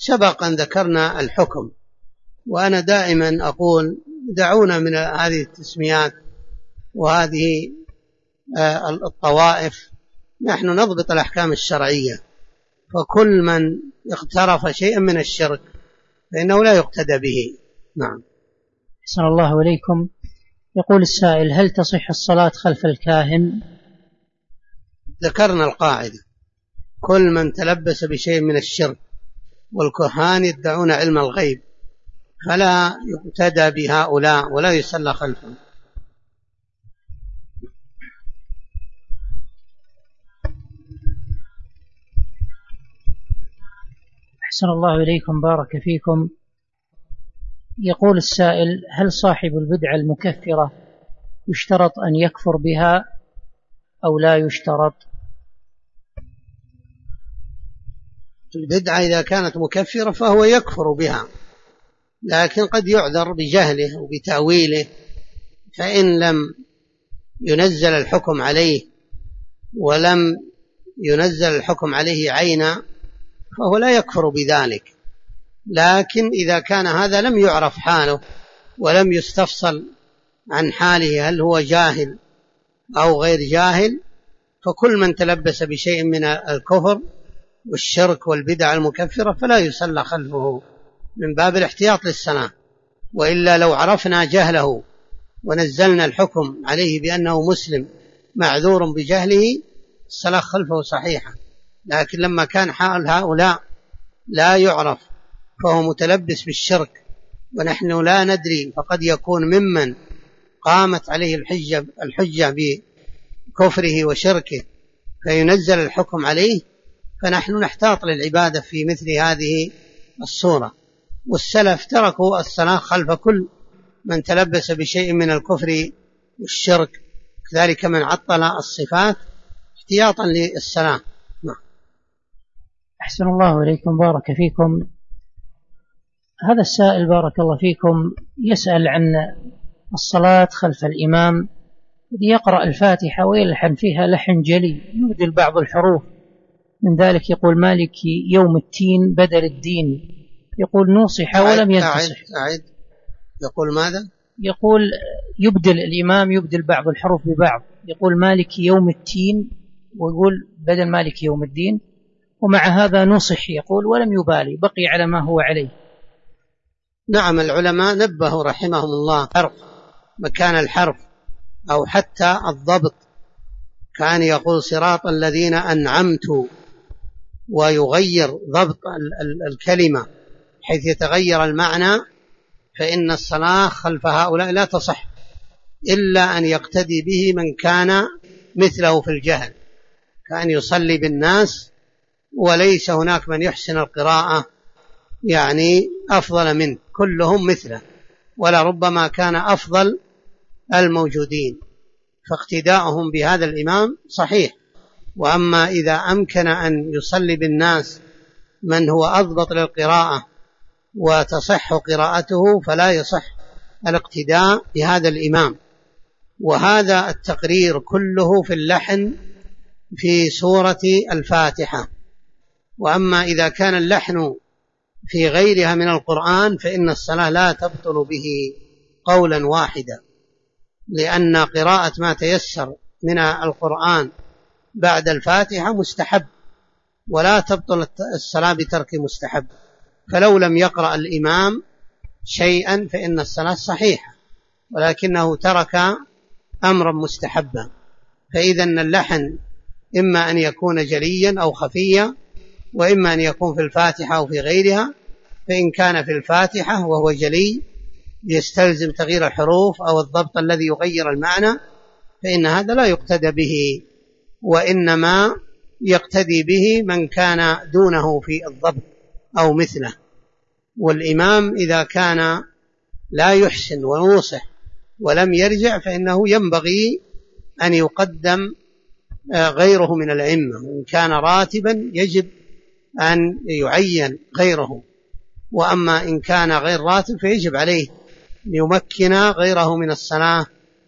سبق أن ذكرنا الحكم، وأنا دائما أقول دعونا من هذه التسميات وهذه الطوائف، نحن نضبط الأحكام الشرعية، فكل من اقترف شيئا من الشرك فإنه لا يقتدى به. نعم. أحسن الله إليكم. يقول السائل: هل تصح الصلاة خلف الكاهن؟ ذكرنا القاعدة: كل من تلبس بشيء من الشرك، والكهان يدعون علم الغيب، فلا يقتدى بهؤلاء ولا يصلى خلفهم. أحسن الله إليكم، بارك فيكم. يقول السائل: هل صاحب البدعة المكفرة يشترط أن يكفر بها أو لا يشترط؟ البدعة إذا كانت مكفرة فهو يكفر بها، لكن قد يعذر بجهله وبتأويله، فإن لم ينزل الحكم عليه ولم ينزل الحكم عليه عينا فهو لا يكفر بذلك. لكن إذا كان هذا لم يعرف حاله ولم يستفصل عن حاله هل هو جاهل أو غير جاهل، فكل من تلبس بشيء من الكفر والشرك والبدع المكفرة فلا يصلى خلفه من باب الاحتياط للصلاة. وإلا لو عرفنا جهله ونزلنا الحكم عليه بأنه مسلم معذور بجهله الصلاة خلفه صحيحة. لكن لما كان حال هؤلاء لا يعرف فهو متلبس بالشرك ونحن لا ندري، فقد يكون ممن قامت عليه الحجة بكفره وشركه فينزل الحكم عليه، فنحن نحتاط للعبادة في مثل هذه الصورة. والسلف تركوا الصلاة خلف كل من تلبس بشيء من الكفر والشرك، كذلك من عطل الصفات احتياطا للصلاة. أحسن الله إليكم، بارك فيكم. هذا السائل بارك الله فيكم يسأل عن الصلاة خلف الإمام يقرأ الفاتحة ويلحن فيها لحن جلي يبدل بعض الحروف من ذلك، يقول: مالك يوم التين بدل الدين. يقول: نوصح ولم ينتصح. أعد. يقول ماذا؟ يقول يبدل الإمام يبدل بعض الحروف ببعض، يقول مالك يوم التين ويقول بدل مالك يوم الدين، ومع هذا نصح يقول ولم يبالي، بقي على ما هو عليه. نعم، العلماء نبهوا رحمهم الله حرف مكان الحرف أو حتى الضبط، كان يقول صراط الذين أنعمت ويغير ضبط الكلمة حيث يتغير المعنى، فإن الصلاة خلف هؤلاء لا تصح إلا أن يقتدي به من كان مثله في الجهل، كان يصلي بالناس وليس هناك من يحسن القراءة يعني أفضل منه، كلهم مثله، ولا ربما كان أفضل الموجودين، فاقتداؤهم بهذا الإمام صحيح. وأما إذا أمكن أن يصلي بالناس من هو أضبط للقراءة وتصح قراءته فلا يصح الاقتداء بهذا الإمام. وهذا التقرير كله في اللحن في سورة الفاتحة. وأما إذا كان اللحن في غيرها من القرآن فإن الصلاة لا تبطل به قولا واحدا، لأن قراءة ما تيسر من القرآن بعد الفاتحة مستحب، ولا تبطل الصلاة بترك مستحب، فلو لم يقرأ الإمام شيئا فإن الصلاة صحيحة، ولكنه ترك أمرا مستحبا. فإذا اللحن إما أن يكون جليا أو خفيا، وإما أن يكون في الفاتحة أو في غيرها. فإن كان في الفاتحة وهو جلي يستلزم تغيير الحروف أو الضبط الذي يغير المعنى، فإن هذا لا يقتدى به، وإنما يقتدي به من كان دونه في الضبط أو مثله. والإمام إذا كان لا يحسن ونوصح ولم يرجع فإنه ينبغي أن يقدم غيره من الأئمة، وإن كان راتبا يجب أن يعين غيره، وأما إن كان غير راتب فيجب عليه أن يمكن غيره من الصلاة،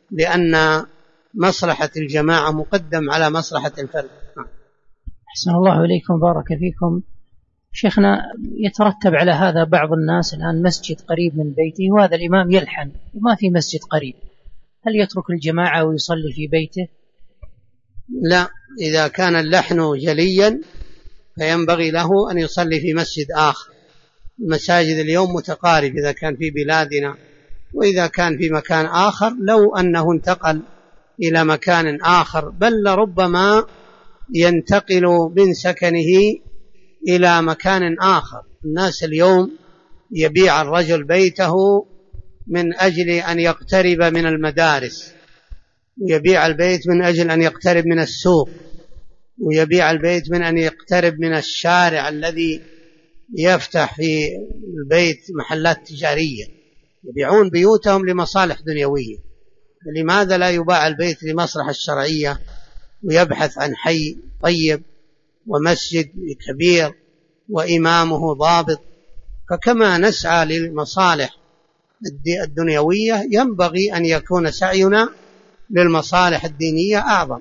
لأن مصلحة الجماعة مقدم على مصلحة الفرد. أحسن الله إليكم، بارك فيكم. شيخنا، يترتب على هذا بعض الناس الآن مسجد قريب من بيته وهذا الإمام يلحن وما في مسجد قريب، هل يترك الجماعة ويصلي في بيته؟ لا، إذا كان اللحن جليا فينبغي له أن يصلي في مسجد آخر. المساجد اليوم متقارب إذا كان في بلادنا، وإذا كان في مكان آخر لو أنه انتقل إلى مكان آخر، بل ربما ينتقل من سكنه إلى مكان آخر. الناس اليوم يبيع الرجل بيته من أجل أن يقترب من المدارس، ويبيع البيت من أجل أن يقترب من السوق، ويبيع البيت من أن يقترب من الشارع الذي يفتح في البيت محلات تجارية. يبيعون بيوتهم لمصالح دنيوية. لماذا لا يباع البيت لمصلحة الشرعية ويبحث عن حي طيب ومسجد كبير وإمامه ضابط؟ فكما نسعى للمصالح الدنيوية ينبغي أن يكون سعينا للمصالح الدينية أعظم.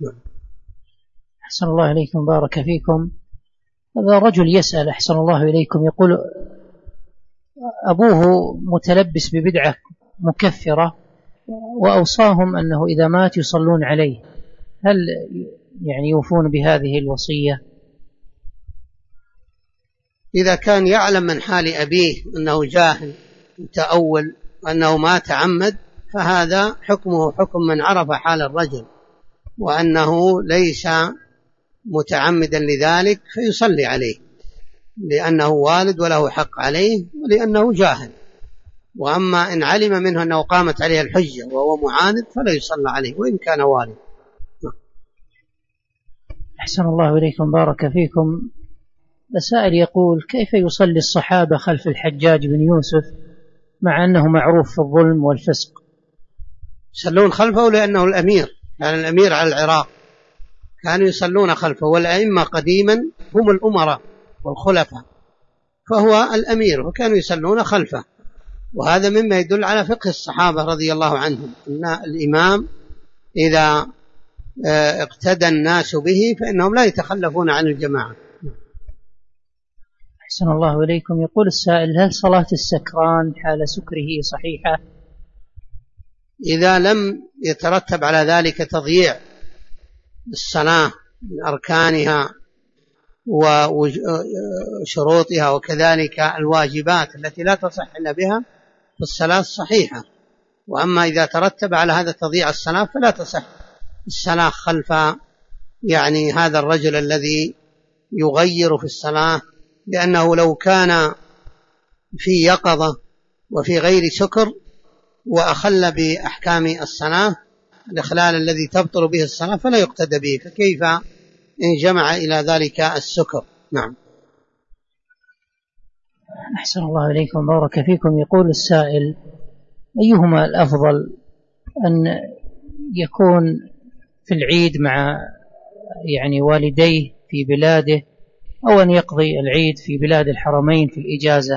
أحسن الله إليكم، بارك فيكم. هذا رجل يسأل أحسن الله إليكم، يقول أبوه متلبس ببدعة مكفرة وأوصاهم أنه إذا مات يصلون عليه، هل يعني يوفون بهذه الوصية؟ إذا كان يعلم من حال أبيه أنه جاهل متأول وأنه ما تعمد، فهذا حكمه حكم من عرف حال الرجل وأنه ليس متعمدا لذلك فيصلي عليه، لأنه والد وله حق عليه ولأنه جاهل. وأما إن علم منه أنه قامت عليه الحجة وهو معاند فلا يصلى عليه وإن كان والد. أحسن الله إليكم، بارك فيكم. سائل يقول كيف يصلي الصحابة خلف الحجاج بن يوسف مع أنه معروف في الظلم والفسق؟ يصلون خلفه لأنه الأمير، كان الأمير على العراق، كانوا يصلون خلفه، والأئمة قديما هم الأمراء والخلفاء، فهو الأمير وكانوا يصلون خلفه. وهذا مما يدل على فقه الصحابة رضي الله عنهم، أن الإمام إذا اقتدى الناس به فإنهم لا يتخلفون عن الجماعة. أحسن الله إليكم. يقول السائل هل صلاة السكران حال سكره صحيحة؟ إذا لم يترتب على ذلك تضييع الصلاة من أركانها وشروطها وكذلك الواجبات التي لا تصح إلا بها فالصلاة صحيحة. وأما إذا ترتب على هذا تضييع الصلاة فلا تصح الصلاة خلف هذا الرجل الذي يغير في الصلاة، لأنه لو كان في يقظة وفي غير سكر وأخل بأحكام الصلاة الإخلال الذي تبطل به الصلاة فلا يقتدى به، فكيف إن جمع إلى ذلك السكر؟ نعم. أحسن الله إليكم، بارك فيكم. يقول السائل أيهما الأفضل، أن يكون في العيد مع والديه في بلاده أو أن يقضي العيد في بلاد الحرمين في الإجازة؟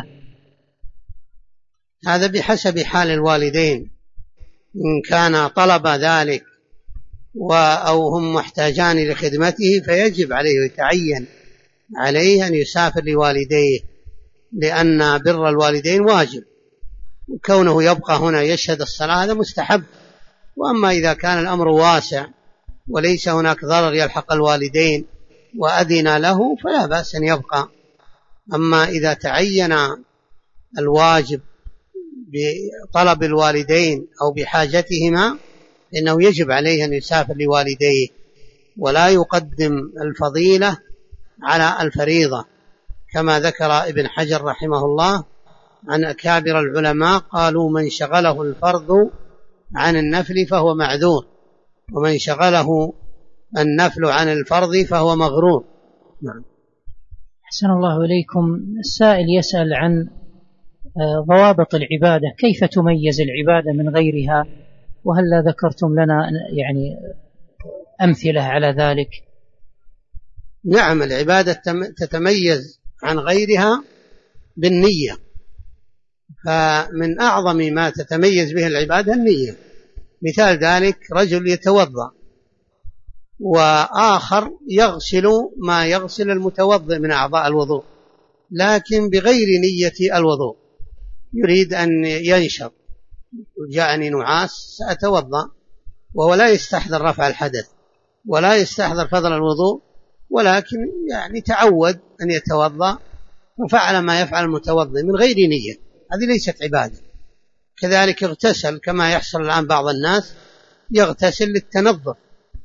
هذا بحسب حال الوالدين، إن كان طلب ذلك أو هم محتاجان لخدمته فيجب عليه ويتعين عليه أن يسافر لوالديه، لأن بر الوالدين واجب، وكونه يبقى هنا يشهد الصلاة هذا مستحب. وأما إذا كان الأمر واسع وليس هناك ضرر يلحق الوالدين وأذن له فلا بأس أن يبقى. أما إذا تعين الواجب بطلب الوالدين أو بحاجتهما إنه يجب عليه أن يسافر لوالديه، ولا يقدم الفضيلة على الفريضة، كما ذكر ابن حجر رحمه الله عن أكابر العلماء قالوا من شغله الفرض عن النفل فهو معذور، ومن شغله النفل عن الفرض فهو مغرور. نعم. أحسن الله إليكم. السائل يسأل عن ضوابط العبادة، كيف تميز العبادة من غيرها، وهل ذكرتم لنا أمثلة على ذلك؟ نعم، العبادة تتميز عن غيرها بالنية، فمن أعظم ما تتميز به العبادة النية. مثال ذلك رجل يتوضأ وآخر يغسل ما يغسل المتوضئ من أعضاء الوضوء، لكن بغير نية الوضوء، يريد أن ينشط، جاءني نعاس سأتوضأ، وهو لا يستحضر رفع الحدث ولا يستحضر فضل الوضوء، ولكن يعني تعود أن يتوضأ وفعل ما يفعل المتوضئ من غير نية، هذه ليست عبادة. كذلك اغتسل كما يحصل الآن بعض الناس يغتسل للتنظف،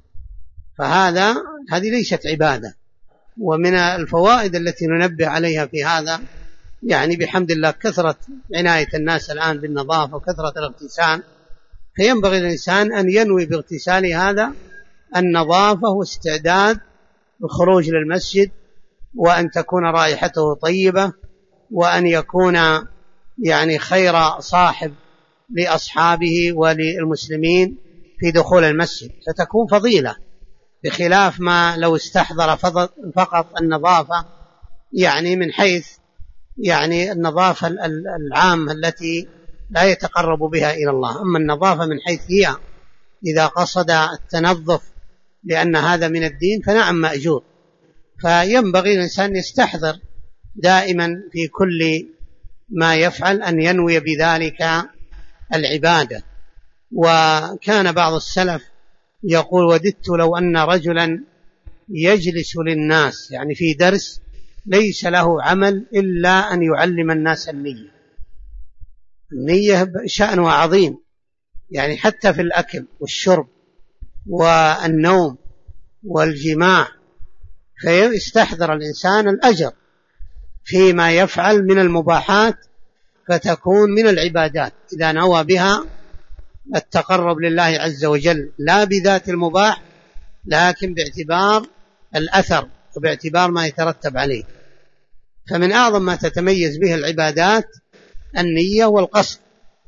هذه ليست عبادة. ومن الفوائد التي ننبه عليها في هذا، يعني بحمد الله كثرة عناية الناس الآن بالنظافة وكثرة الاغتسال، فينبغي الإنسان أن ينوي باغتسال هذا النظافة واستعداد الخروج للمسجد، وأن تكون رائحته طيبة، وأن يكون يعني خير صاحب لأصحابه وللمسلمين في دخول المسجد، فتكون فضيلة، بخلاف ما لو استحضر فقط النظافة، يعني من حيث يعني النظافة العامة التي لا يتقرب بها إلى الله. أما النظافة من حيث هي إذا قصد التنظف لأن هذا من الدين فنعم مأجور. فينبغي الإنسان يستحضر دائما في كل ما يفعل أن ينوي بذلك العبادة. وكان بعض السلف يقول: وددت لو أن رجلا يجلس للناس، يعني في درس ليس له عمل إلا أن يعلم الناس النية. النية شأنها عظيم، يعني حتى في الأكل والشرب والنوم والجماع، فيستحضر الإنسان الأجر فيما يفعل من المباحات، فتكون من العبادات إذا نوى بها التقرب لله عز وجل، لا بذات المباح لكن باعتبار الأثر وباعتبار ما يترتب عليه. فمن أعظم ما تتميز به العبادات النية والقصد.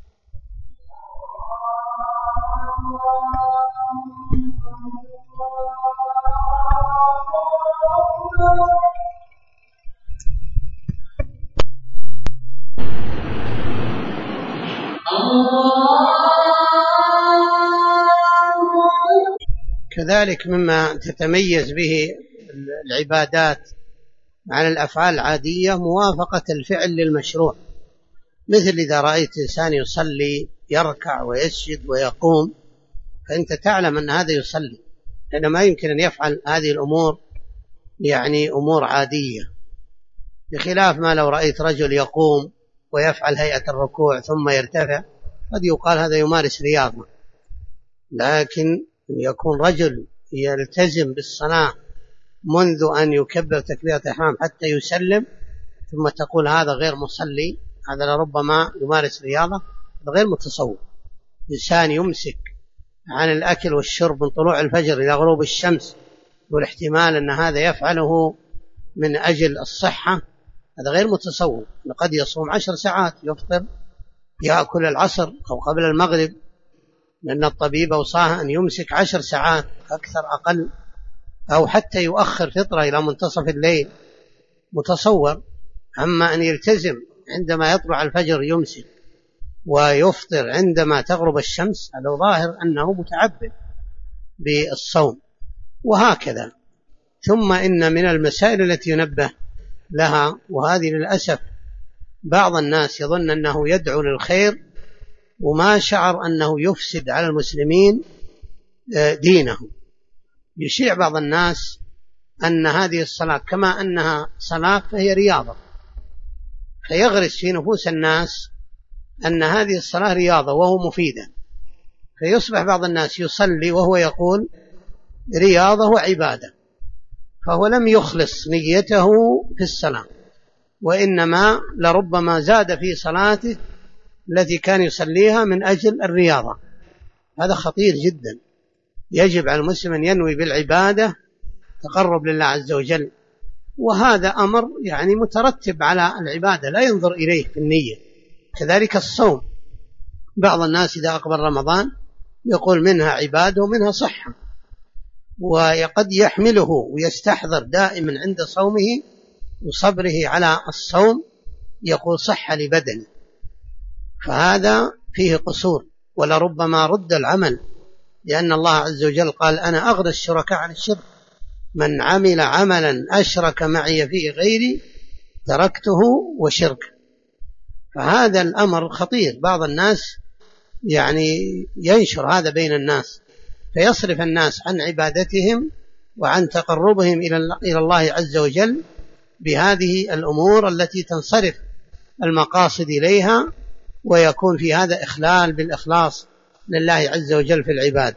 كذلك مما تتميز به العبادات عن الأفعال العادية موافقة الفعل للمشروع، مثل إذا رأيت إنسان يصلي يركع ويسجد ويقوم، فأنت تعلم أن هذا يصلي، لأن ما يمكن أن يفعل هذه الأمور يعني أمور عادية، بخلاف ما لو رأيت رجل يقوم ويفعل هيئة الركوع ثم يرتفع، قد يقال هذا يمارس رياضة. لكن يكون رجل يلتزم بالصلاة منذ أن يكبر تكبيرة الإحرام حتى يسلم، ثم تقول هذا غير مصلي، هذا لربما يمارس رياضة، هذا غير متصور. إنسان يمسك عن الأكل والشرب من طلوع الفجر إلى غروب الشمس، والاحتمال أن هذا يفعله من أجل الصحة، هذا غير متصور. قد يصوم 10 ساعات، يفطر يأكل العصر أو قبل المغرب، لأن الطبيب أوصاه أن يمسك 10 ساعات أكثر أقل، أو حتى يؤخر فطرة إلى منتصف الليل، متصور. أما أن يلتزم عندما يطلع الفجر يمسك ويفطر عندما تغرب الشمس، هذا ظاهر أنه متعبد بالصوم. وهكذا. ثم إن من المسائل التي ينبه لها، وهذه للأسف بعض الناس يظن أنه يدعو للخير وما شعر أنه يفسد على المسلمين دينهم. يشيع بعض الناس أن هذه الصلاة كما أنها صلاة فهي رياضة، فيغرس في نفوس الناس أن هذه الصلاة رياضة وهو مفيدة، فيصبح بعض الناس يصلي وهو يقول رياضة وعبادة، فهو لم يخلص نيته في الصلاة، وإنما لربما زاد في صلاته التي كان يصليها من أجل الرياضة. هذا خطير جدا. يجب على المسلم أن ينوي بالعبادة تقرب لله عز وجل، وهذا أمر يعني مترتب على العبادة، لا ينظر إليه في النية. كذلك الصوم، بعض الناس إذا أقبل رمضان يقول منها عبادة ومنها صحة، وقد يحمله ويستحضر دائما عند صومه وصبره على الصوم يقول صحة لبدنه، فهذا فيه قصور، ولربما رد العمل، لأن الله عز وجل قال أنا أغنى الشركاء عن الشرك، من عمل عملا أشرك معي فيه غيري تركته وشرك. فهذا الأمر خطير. بعض الناس يعني ينشر هذا بين الناس فيصرف الناس عن عبادتهم وعن تقربهم إلى الله عز وجل بهذه الأمور التي تنصرف المقاصد إليها، ويكون في هذا إخلال بالإخلاص لله عز وجل في العباد.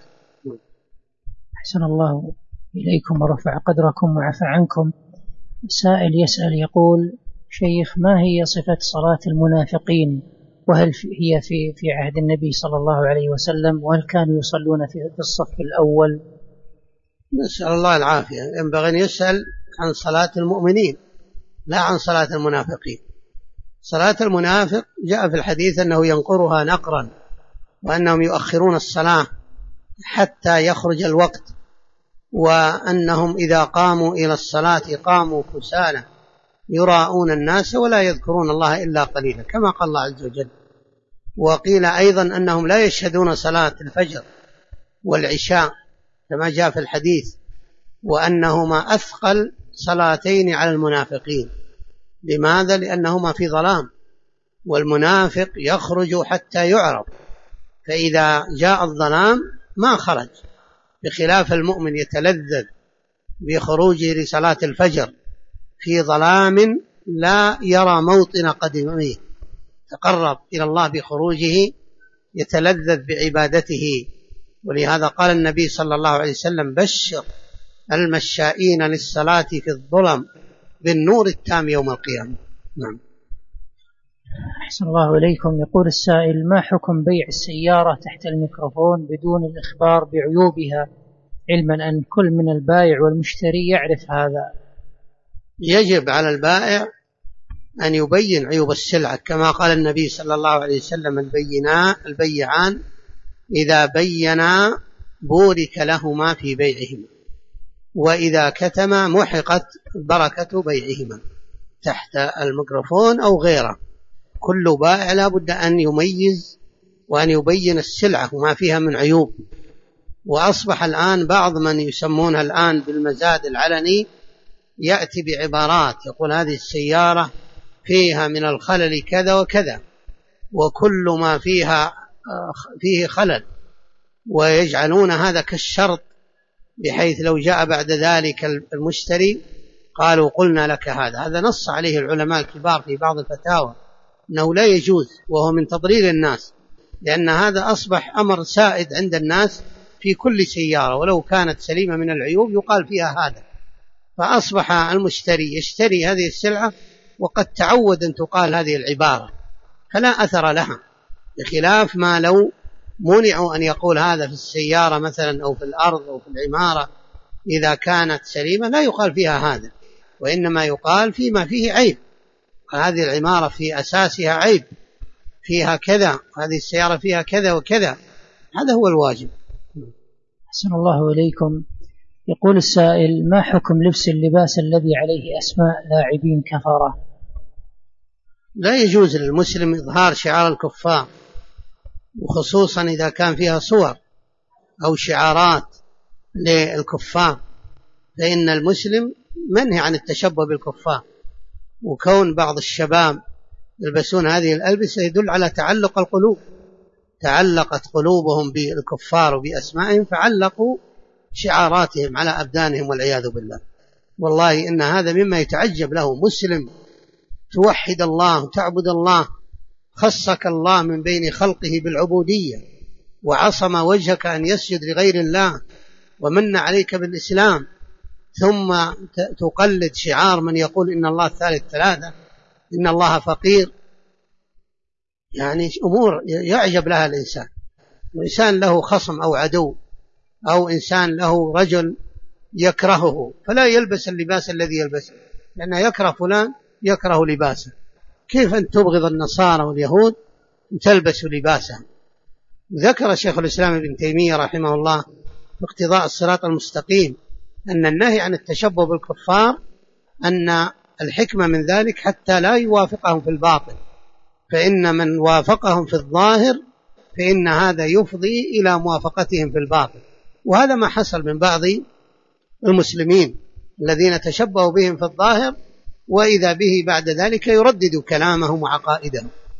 أحسن الله إليكم ورفع قدركم وعفى عنكم. سائل يسأل يقول: شيخ، ما هي صفة صلاة المنافقين؟ وهل هي في عهد النبي صلى الله عليه وسلم؟ وهل كانوا يصلون في الصف الأول؟ نسأل الله العافية. ينبغي أن يسأل عن صلاة المؤمنين لا عن صلاة المنافقين. صلاة المنافق جاء في الحديث أنه ينقرها نقرا، وأنهم يؤخرون الصلاة حتى يخرج الوقت، وأنهم إذا قاموا إلى الصلاة قاموا كسالى يراءون الناس ولا يذكرون الله إلا قليلا، كما قال الله عز وجل. وقيل أيضا أنهم لا يشهدون صلاة الفجر والعشاء كما جاء في الحديث، وأنهما أثقل صلاتين على المنافقين. لماذا؟ لأنهما في ظلام، والمنافق يخرج حتى يعرف، فإذا جاء الظلام ما خرج، بخلاف المؤمن يتلذذ بخروجه لصلاة الفجر في ظلام لا يرى موطن قدميه، تقرب إلى الله بخروجه، يتلذذ بعبادته. ولهذا قال النبي صلى الله عليه وسلم: بشر المشائين للصلاة في الظلم بالنور التام يوم القيامة. نعم. أحسن الله إليكم. يقول السائل: ما حكم بيع السيارة تحت الميكروفون بدون الإخبار بعيوبها، علما أن كل من البائع والمشتري يعرف هذا؟ يجب على البائع أن يبين عيوب السلعة، كما قال النبي صلى الله عليه وسلم: البيعان إذا بينا بورك لهما في بيعهما، وإذا كتما محقت بركة بيعهما. تحت الميكروفون أو غيره كل بائع لا بد أن يميز وأن يبين السلعة وما فيها من عيوب. وأصبح الآن بعض من يسمونها الآن بالمزاد العلني يأتي بعبارات يقول: هذه السيارة فيها من الخلل كذا وكذا، وكل ما فيه خلل، ويجعلون هذا كالشرط، بحيث لو جاء بعد ذلك المشتري قالوا: قلنا لك هذا نص عليه العلماء الكبار في بعض الفتاوى أنه لا يجوز، وهو من تضليل الناس، لأن هذا أصبح أمر سائد عند الناس في كل سيارة، ولو كانت سليمة من العيوب يقال فيها هذا. فأصبح المشتري يشتري هذه السلعة وقد تعود أن تقال هذه العبارة، فلا أثر لها، بخلاف ما لو منعوا أن يقول هذا في السيارة مثلا أو في الأرض أو في العمارة، إذا كانت سليمة لا يقال فيها هذا، وإنما يقال فيما فيه عيب. هذه العمارة في أساسها عيب، فيها كذا، هذه السيارة فيها كذا وكذا، هذا هو الواجب. أحسن الله إليكم. يقول السائل: ما حكم لبس اللباس الذي عليه أسماء لاعبين كفرة؟ لا يجوز للمسلم إظهار شعار الكفار، وخصوصا إذا كان فيها صور أو شعارات للكفار، فإن المسلم منهي عن التشبه بالكفار. وكون بعض الشباب يلبسون هذه الألبسة يدل على تعلق القلوب، تعلقت قلوبهم بالكفار وبأسمائهم، فعلقوا شعاراتهم على أبدانهم والعياذ بالله. والله إن هذا مما يتعجب له. مسلم توحد الله وتعبد الله، خصك الله من بين خلقه بالعبودية، وعصم وجهك أن يسجد لغير الله، ومن عليك بالإسلام، ثم تقلد شعار من يقول إن الله ثالث ثلاثة، إن الله فقير. يعني أمور يعجب لها الإنسان. وإنسان له خصم أو عدو، أو إنسان له رجل يكرهه، فلا يلبس اللباس الذي يلبسه، لأنه يكره فلان يكره لباسه. كيف أن تبغض النصارى واليهود وتلبس لباسهم؟ ذكر شيخ الإسلام ابن تيمية رحمه الله في اقتضاء الصراط المستقيم أن النهي عن التشبه بالكفار أن الحكمة من ذلك حتى لا يوافقهم في الباطن، فإن من وافقهم في الظاهر فإن هذا يفضي إلى موافقتهم في الباطن. وهذا ما حصل من بعض المسلمين الذين تشبهوا بهم في الظاهر، وإذا به بعد ذلك يردد كلامهم وعقائده.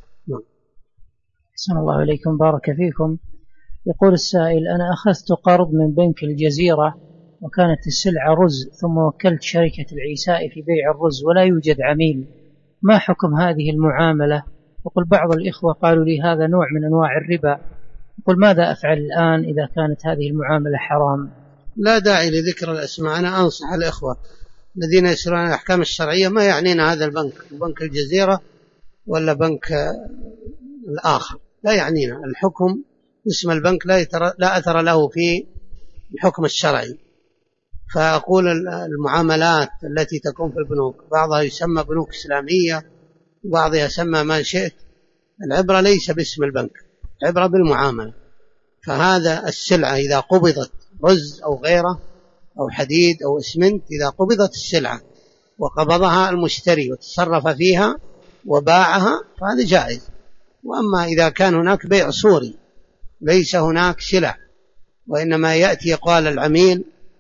أحسن الله إليكم، بارك فيكم. يقول السائل: أنا أخذت قرض من بنك الجزيرة وكانت السلعة رز، ثم وكلت شركة العيساء في بيع الرز ولا يوجد عميل، ما حكم هذه المعاملة؟ يقول بعض الإخوة قالوا لي هذا نوع من أنواع الربا، يقول ماذا أفعل الآن إذا كانت هذه المعاملة حرام؟ لا داعي لذكر الأسماء. أنا أنصح الإخوة الذين يسرون الأحكام الشرعية ما يعنينا هذا البنك، بنك الجزيرة ولا بنك الآخر، لا يعنينا الحكم. اسم البنك لا أثر له في الحكم الشرعي. فأقول المعاملات التي تكون في البنوك بعضها يسمى بنوك إسلامية وبعضها يسمى ما شئت، العبرة ليس باسم البنك، العبرة بالمعاملة. فهذا السلعة إذا قبضت رز أو غيره أو حديد أو إسمنت، إذا قبضت السلعة وقبضها المشتري وتصرف فيها وباعها فهذا جائز. وأما إذا كان هناك بيع صوري ليس هناك سلع، وإنما يأتي يقال العميل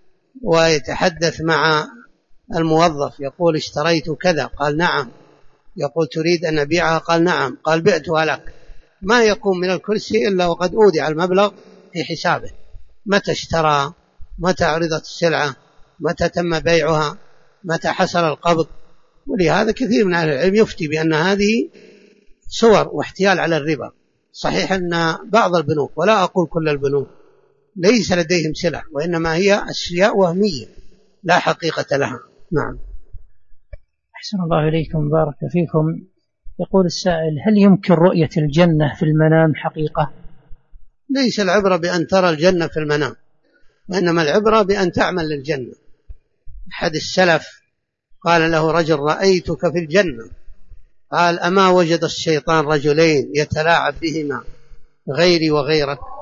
ويتحدث مع الموظف يقول اشتريت كذا، قال نعم، يقول تريد أن أبيعها، قال نعم، قال بعتها لك، ما يقوم من الكرسي إلا وقد أودع المبلغ في حسابه، متى اشترى، متى عرضت السلعة، متى تم بيعها، متى حصل القبض. ولهذا كثير من أهل العلم يفتي بأن هذه صور واحتيال على الربا. صحيح أن بعض البنوك، ولا أقول كل البنوك، ليس لديهم سلع، وإنما هي أشياء وهمية لا حقيقة لها. نعم. أحسن الله إليكم، بارك فيكم. يقول السائل: هل يمكن رؤية الجنة في المنام حقيقة؟ ليس العبرة بأن ترى الجنة في المنام، وإنما العبرة بأن تعمل للجنة. أحد السلف قال له رجل: رأيتك في الجنة، قال: أما وجد الشيطان رجلين يتلاعب بهما غيري وغيرك؟